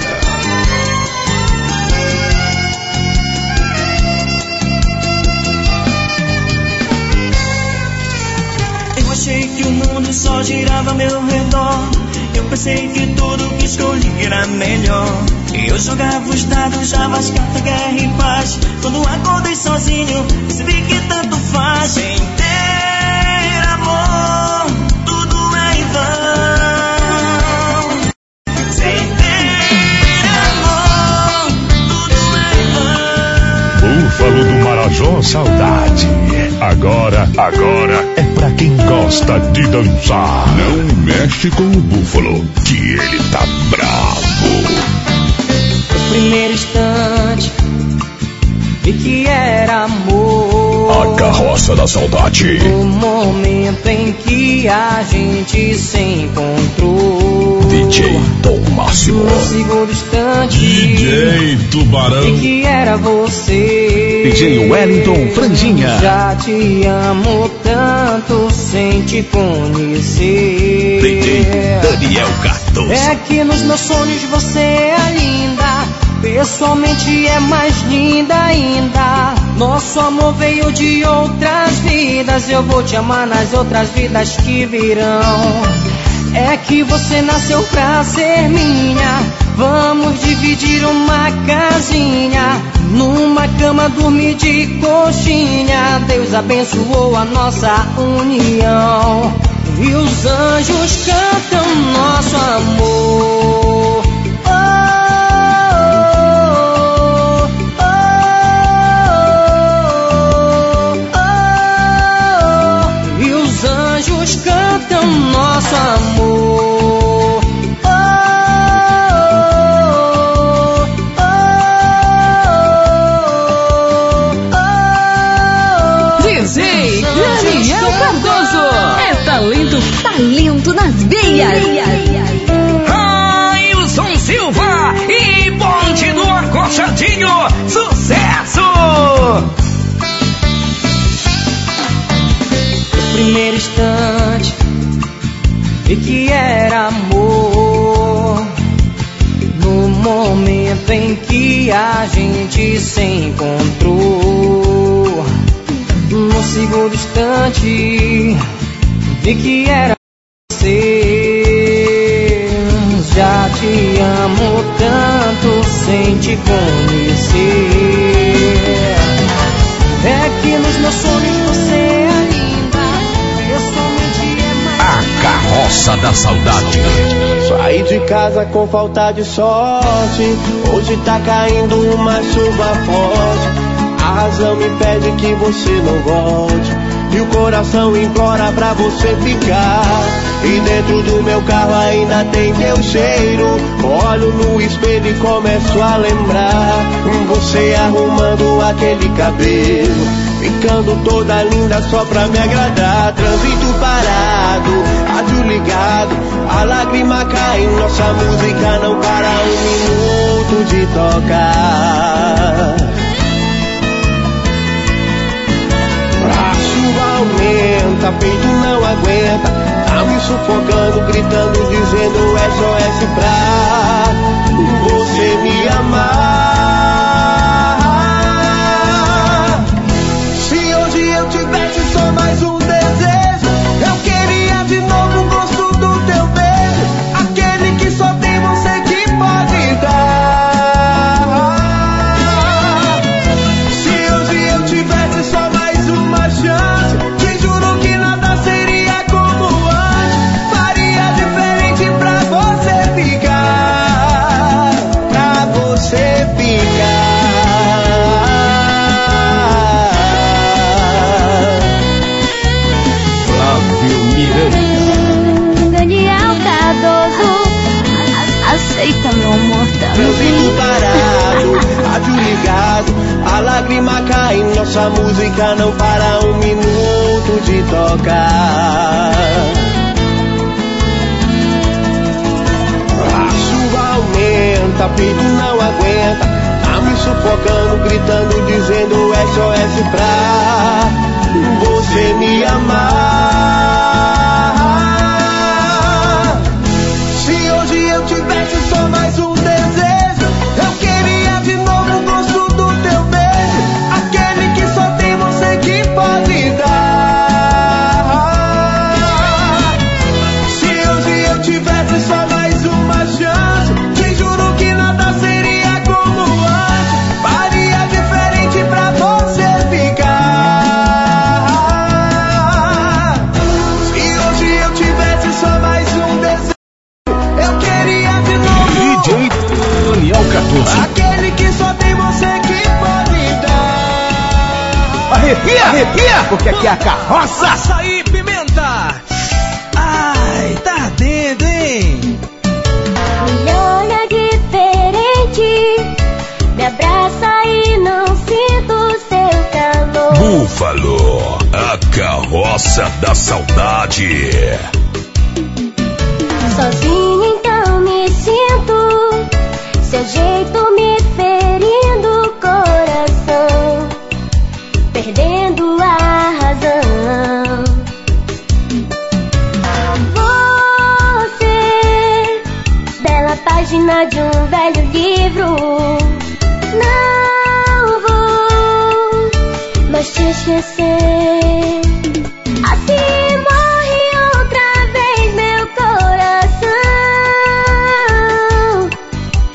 Achei que o mundo só girava ao meu redor. Eu pensei que tudo que escolhi era melhor. E eu jogava os dados, jogava as cartas, guerra e paz. Quando acordei sozinho, percebi que tanto faz. Sem ter amor, tudo é em vão. Sem ter amor, tudo é em vão. Búfalo do Marajó, saudade. Agora é pra quem gosta de dançar. Não mexe com o búfalo, que ele tá bravo. No primeiro instante, vi que era amor. A carroça da saudade. No momento em que a gente se encontrou. DJ Tom Máximo. No segundo instante, DJ Tubarão. vi que era você. DJ Wellington Franjinha. Já te amo tanto sem te conhecer. DJ Daniel Cardoso. É que nos meus sonhos você é linda, pessoalmente é mais linda ainda. Nosso amor veio de outras vidas, eu vou te amar nas outras vidas que virão. É que você nasceu pra ser minha, Vamos dividir uma casinha, numa cama dormir de coxinha. Deus abençoou a nossa união e os anjos cantam nosso amor. E os anjos cantam nosso amor. Daniel Cardoso é talento nas veias. Railson Silva e Bonde do Acolchadinho, sucesso! No primeiro instante vi que era amor, no momento em que a gente se encontrou. No segundo instante vi que era você. Já te amo tanto sem te conhecer. É que nos meus sonhos você é linda, pessoalmente é mais. A Carroça da Saudade. Saí de casa com falta de sorte, hoje tá caindo uma chuva forte. A razão me pede que você não volte, e o coração implora pra você ficar. E dentro do meu carro ainda tem teu cheiro. Olho no espelho e começo a lembrar você arrumando aquele cabelo, ficando toda linda só pra me agradar. Trânsito parado, rádio ligado, a lágrima cai, nossa música não para um minuto de tocar. Aumenta, peito não aguenta, tá me sufocando, gritando, dizendo SOS pra você me amar. Se hoje eu tivesse só mais um desejo, eu queria de novo o gosto do teu beijo, aquele que só tem você que pode dar. Se hoje eu tivesse só mais uma chance, te juro que nada seria como antes, faria diferente pra você ficar, pra você ficar. Flávio Miranda. Daniel Cardoso, aceita meu amor, tá me Trânsito parado, rádio ligado, a lágrima cai, nossa música não para um minuto de tocar. A chuva aumenta, peito não aguenta, tá me sufocando, gritando, dizendo SOS pra você me amar. Se hoje eu tivesse só mais um desejo, eu queria de novo o gosto do teu beijo, aquele que só tem você que pode dar. Se hoje eu tivesse só mais uma chance, te juro que nada seria como antes, faria diferente pra você ficar. Se hoje eu tivesse só mais um desejo, eu queria de novo DJ Daniel Cardoso. aquele que só tem você que pode dar. Arrepia, arrepia, porque aqui é a Carroça. Açaí Pimenta. Ai, tá dentro, hein? Me olha diferente, me abraça e não sinto seu calor. Búfalo, a Carroça da Saudade. Sozinha então me sinto, seu jeito me ferindo o coração, perdendo a razão. Você, bela página de um velho livro, não vou mais te esquecer. Assim morre outra vez meu coração.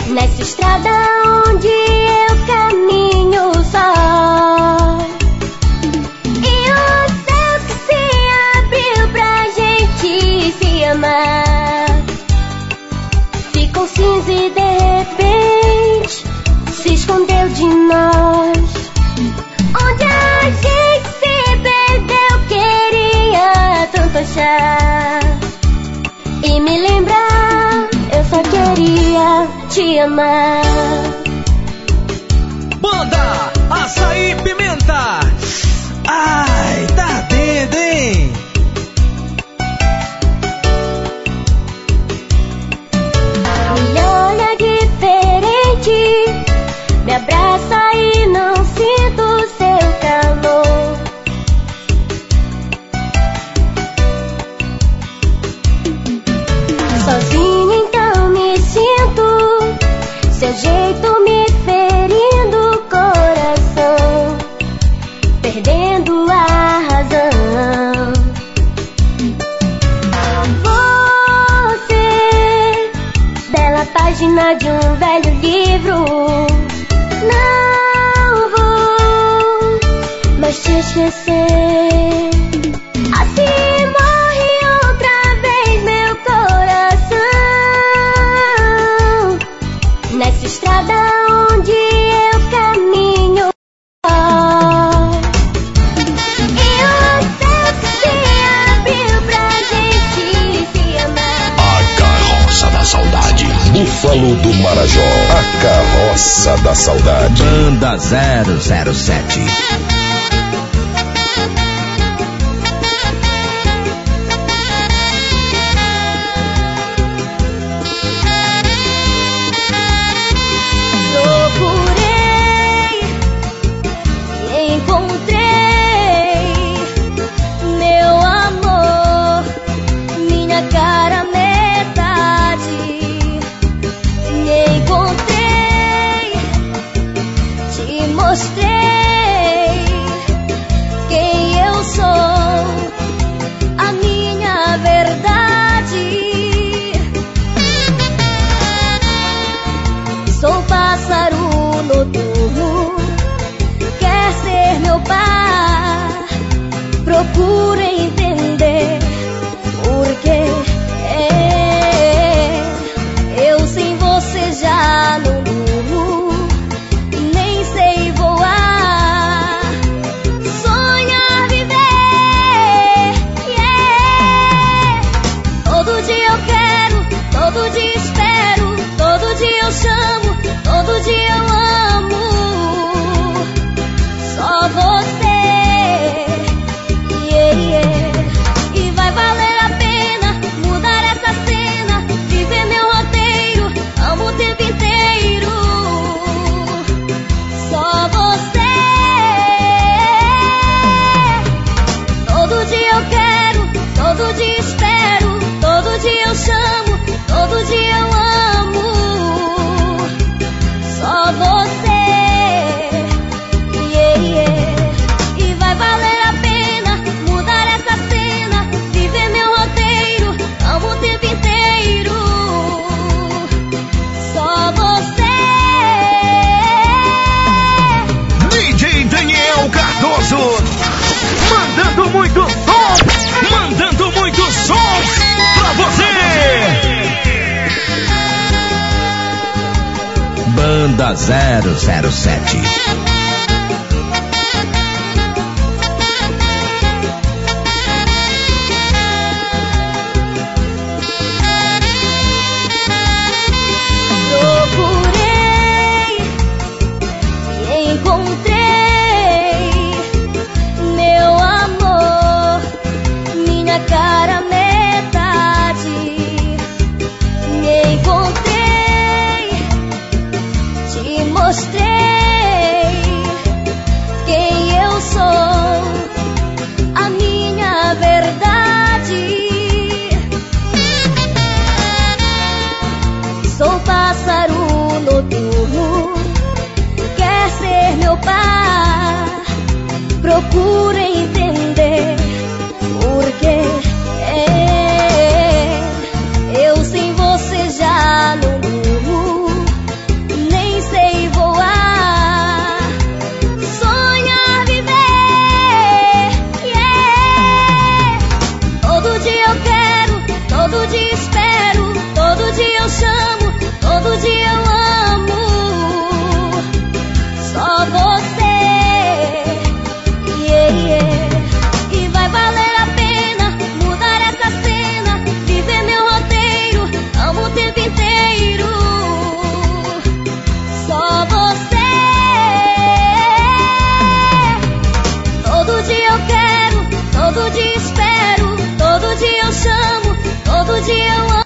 olhar e me lembrar, eu só queria te amar. Banda Açaí Pimenta. Ai, tá dentro, hein? Me olha diferente, me abraça e não sinto seu calor. Sozinha então me sinto, seu jeito me ferindo o coração, perdendo a razão. Você, bela página de um velho livro, não vou mais te esquecer. Assim morre outra vez meu coração, nessa estrada onde eu caminho. E o céu se abriu pra gente se amar. A Carroça da Saudade. Búfalo do Marajó. A Carroça da Saudade. Banda 007. Procurei e encontrei meu amor, minha cara metade. Me encontrei, te mostrei quem eu sou, a minha verdade. Sou pássaro noturno, quer ser meu par. Procura entender porque eu sem você já não durmo, nem sei voar, sonhar, viver. Todo dia eu quero, todo dia espero, todo dia eu chamo, todo dia eu amo. Só você. E vai valer a pena mudar essa cena, viver meu roteiro, amo o tempo inteiro. Só você. Todo dia eu quero, todo dia espero, todo dia eu chamo, todo dia eu amo. Só você. E vai valer a pena mudar essa cena, viver meu roteiro, amo o tempo inteiro. Só você. DJ Daniel Cardoso. Mandando muito som. Mandando muito som pra você. Banda 007. Procurei e encontrei meu amor, minha cara metade. Me encontrei, te mostrei quem eu sou, a minha verdade. Sou pássaro noturno, quer ser meu par. Procura entender porque eu sem você já não durmo, nem sei voar, sonhar, viver. Todo dia eu quero, todo dia espero, todo dia eu chamo, todo dia eu amo. Só você. atitude eu amo.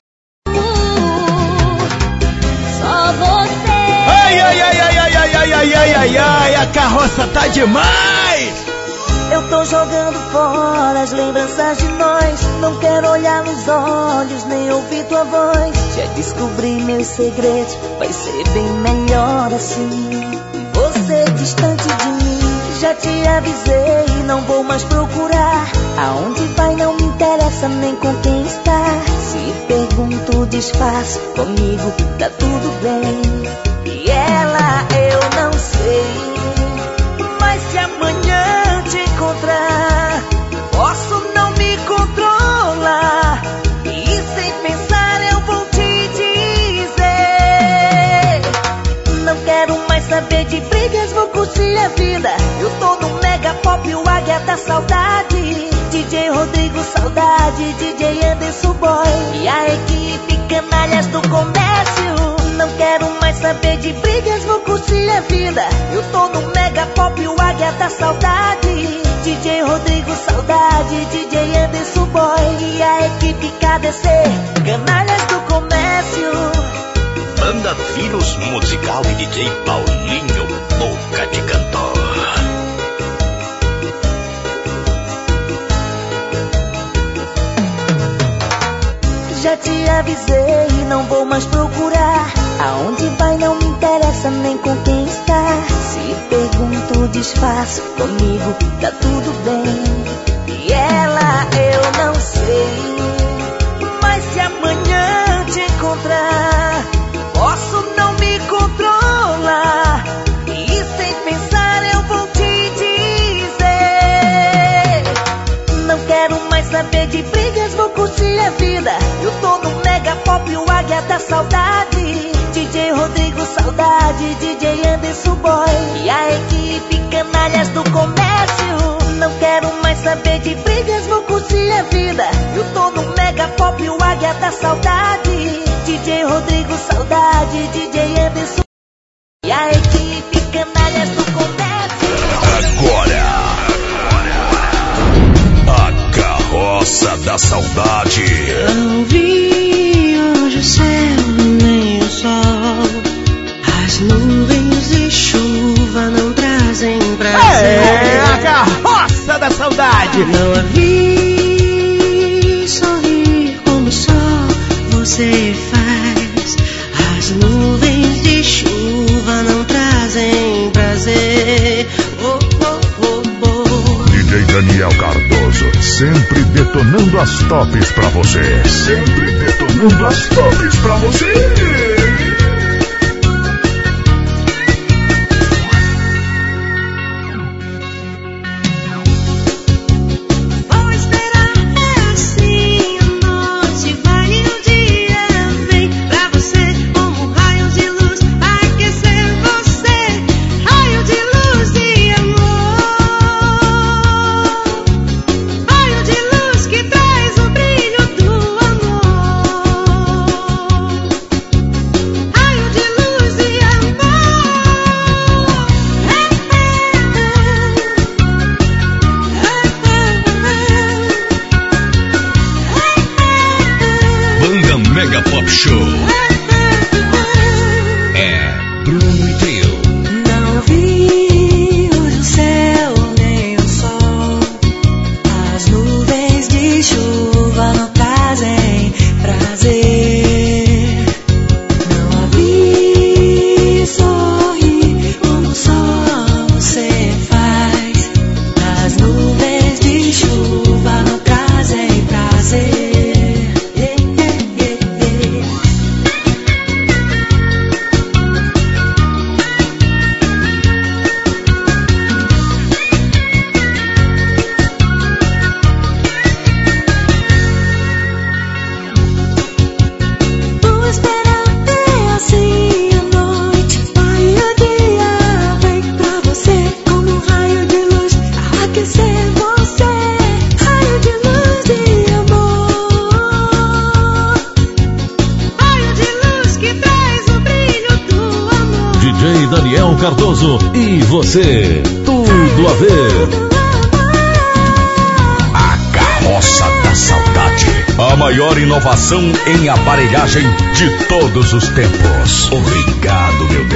Só você. Ai, ai, ai, ai, ai, ai, ai, ai, ai, ai, ai, a carroça tá demais! Eu tô jogando fora as lembranças de nós. Não quero olhar nos olhos, nem ouvir tua voz. Já descobri meus segredos, vai ser bem melhor assim. Você distante de mim, já te avisei, não vou mais procurar. Aonde vai não me interessa, nem com quem está. Se pergunto, disfarço, comigo tá tudo bem. E ela eu não sei, mas se amanhã te encontrar, posso não me controlar. E sem pensar eu vou te dizer, não quero mais saber de brigas, vou curtir a vida. Eu tô no Mega Pop, o Águia da Saudade. DJ Rodrigo Saudade, DJ Anderson Boy e a equipe Canalhas do Comércio. Não quero mais saber de brigas, vou curtir a vida. Eu tô no Mega Pop, o Águia da Saudade. DJ Rodrigo Saudade, DJ Anderson Boy e a equipe KDC, Canalhas do Comércio. Banda Vírus Musical e DJ Paulinho, Boca de Cantor. Já te avisei, não vou mais procurar. Aonde vai não me interessa, nem com quem está. Se pergunto, disfarço, comigo tá tudo bem. E ela eu não sei, mas se amanhã te encontrar, posso não me controlar. E sem pensar eu vou te dizer, não quero mais saber de brigas, vou curtir a vida. Eu tô no Mega Pop, o Águia da Saudade. DJ Rodrigo Saudade, DJ Anderson Boy e a equipe Canalhas do Comércio. Não quero mais saber de brigas, vou curtir a vida. Eu tô no Mega Pop, o Águia da Saudade. DJ Rodrigo Saudade, DJ Anderson e a equipe Canalhas do Comércio. Agora, a Carroça da Saudade. Não vi hoje o céu nem o sol, as nuvens de chuva não trazem prazer. É a Carroça da Saudade. Não a vi sorrir como só você faz, as nuvens de chuva não trazem prazer. Oh, oh, oh, oh. DJ Daniel Cardoso, sempre detonando as tops pra você. Sempre detonando as tops pra você. Daniel Cardoso e você, tudo a ver. A Carroça da Saudade. a maior inovação em aparelhagem de todos os tempos. Obrigado, meu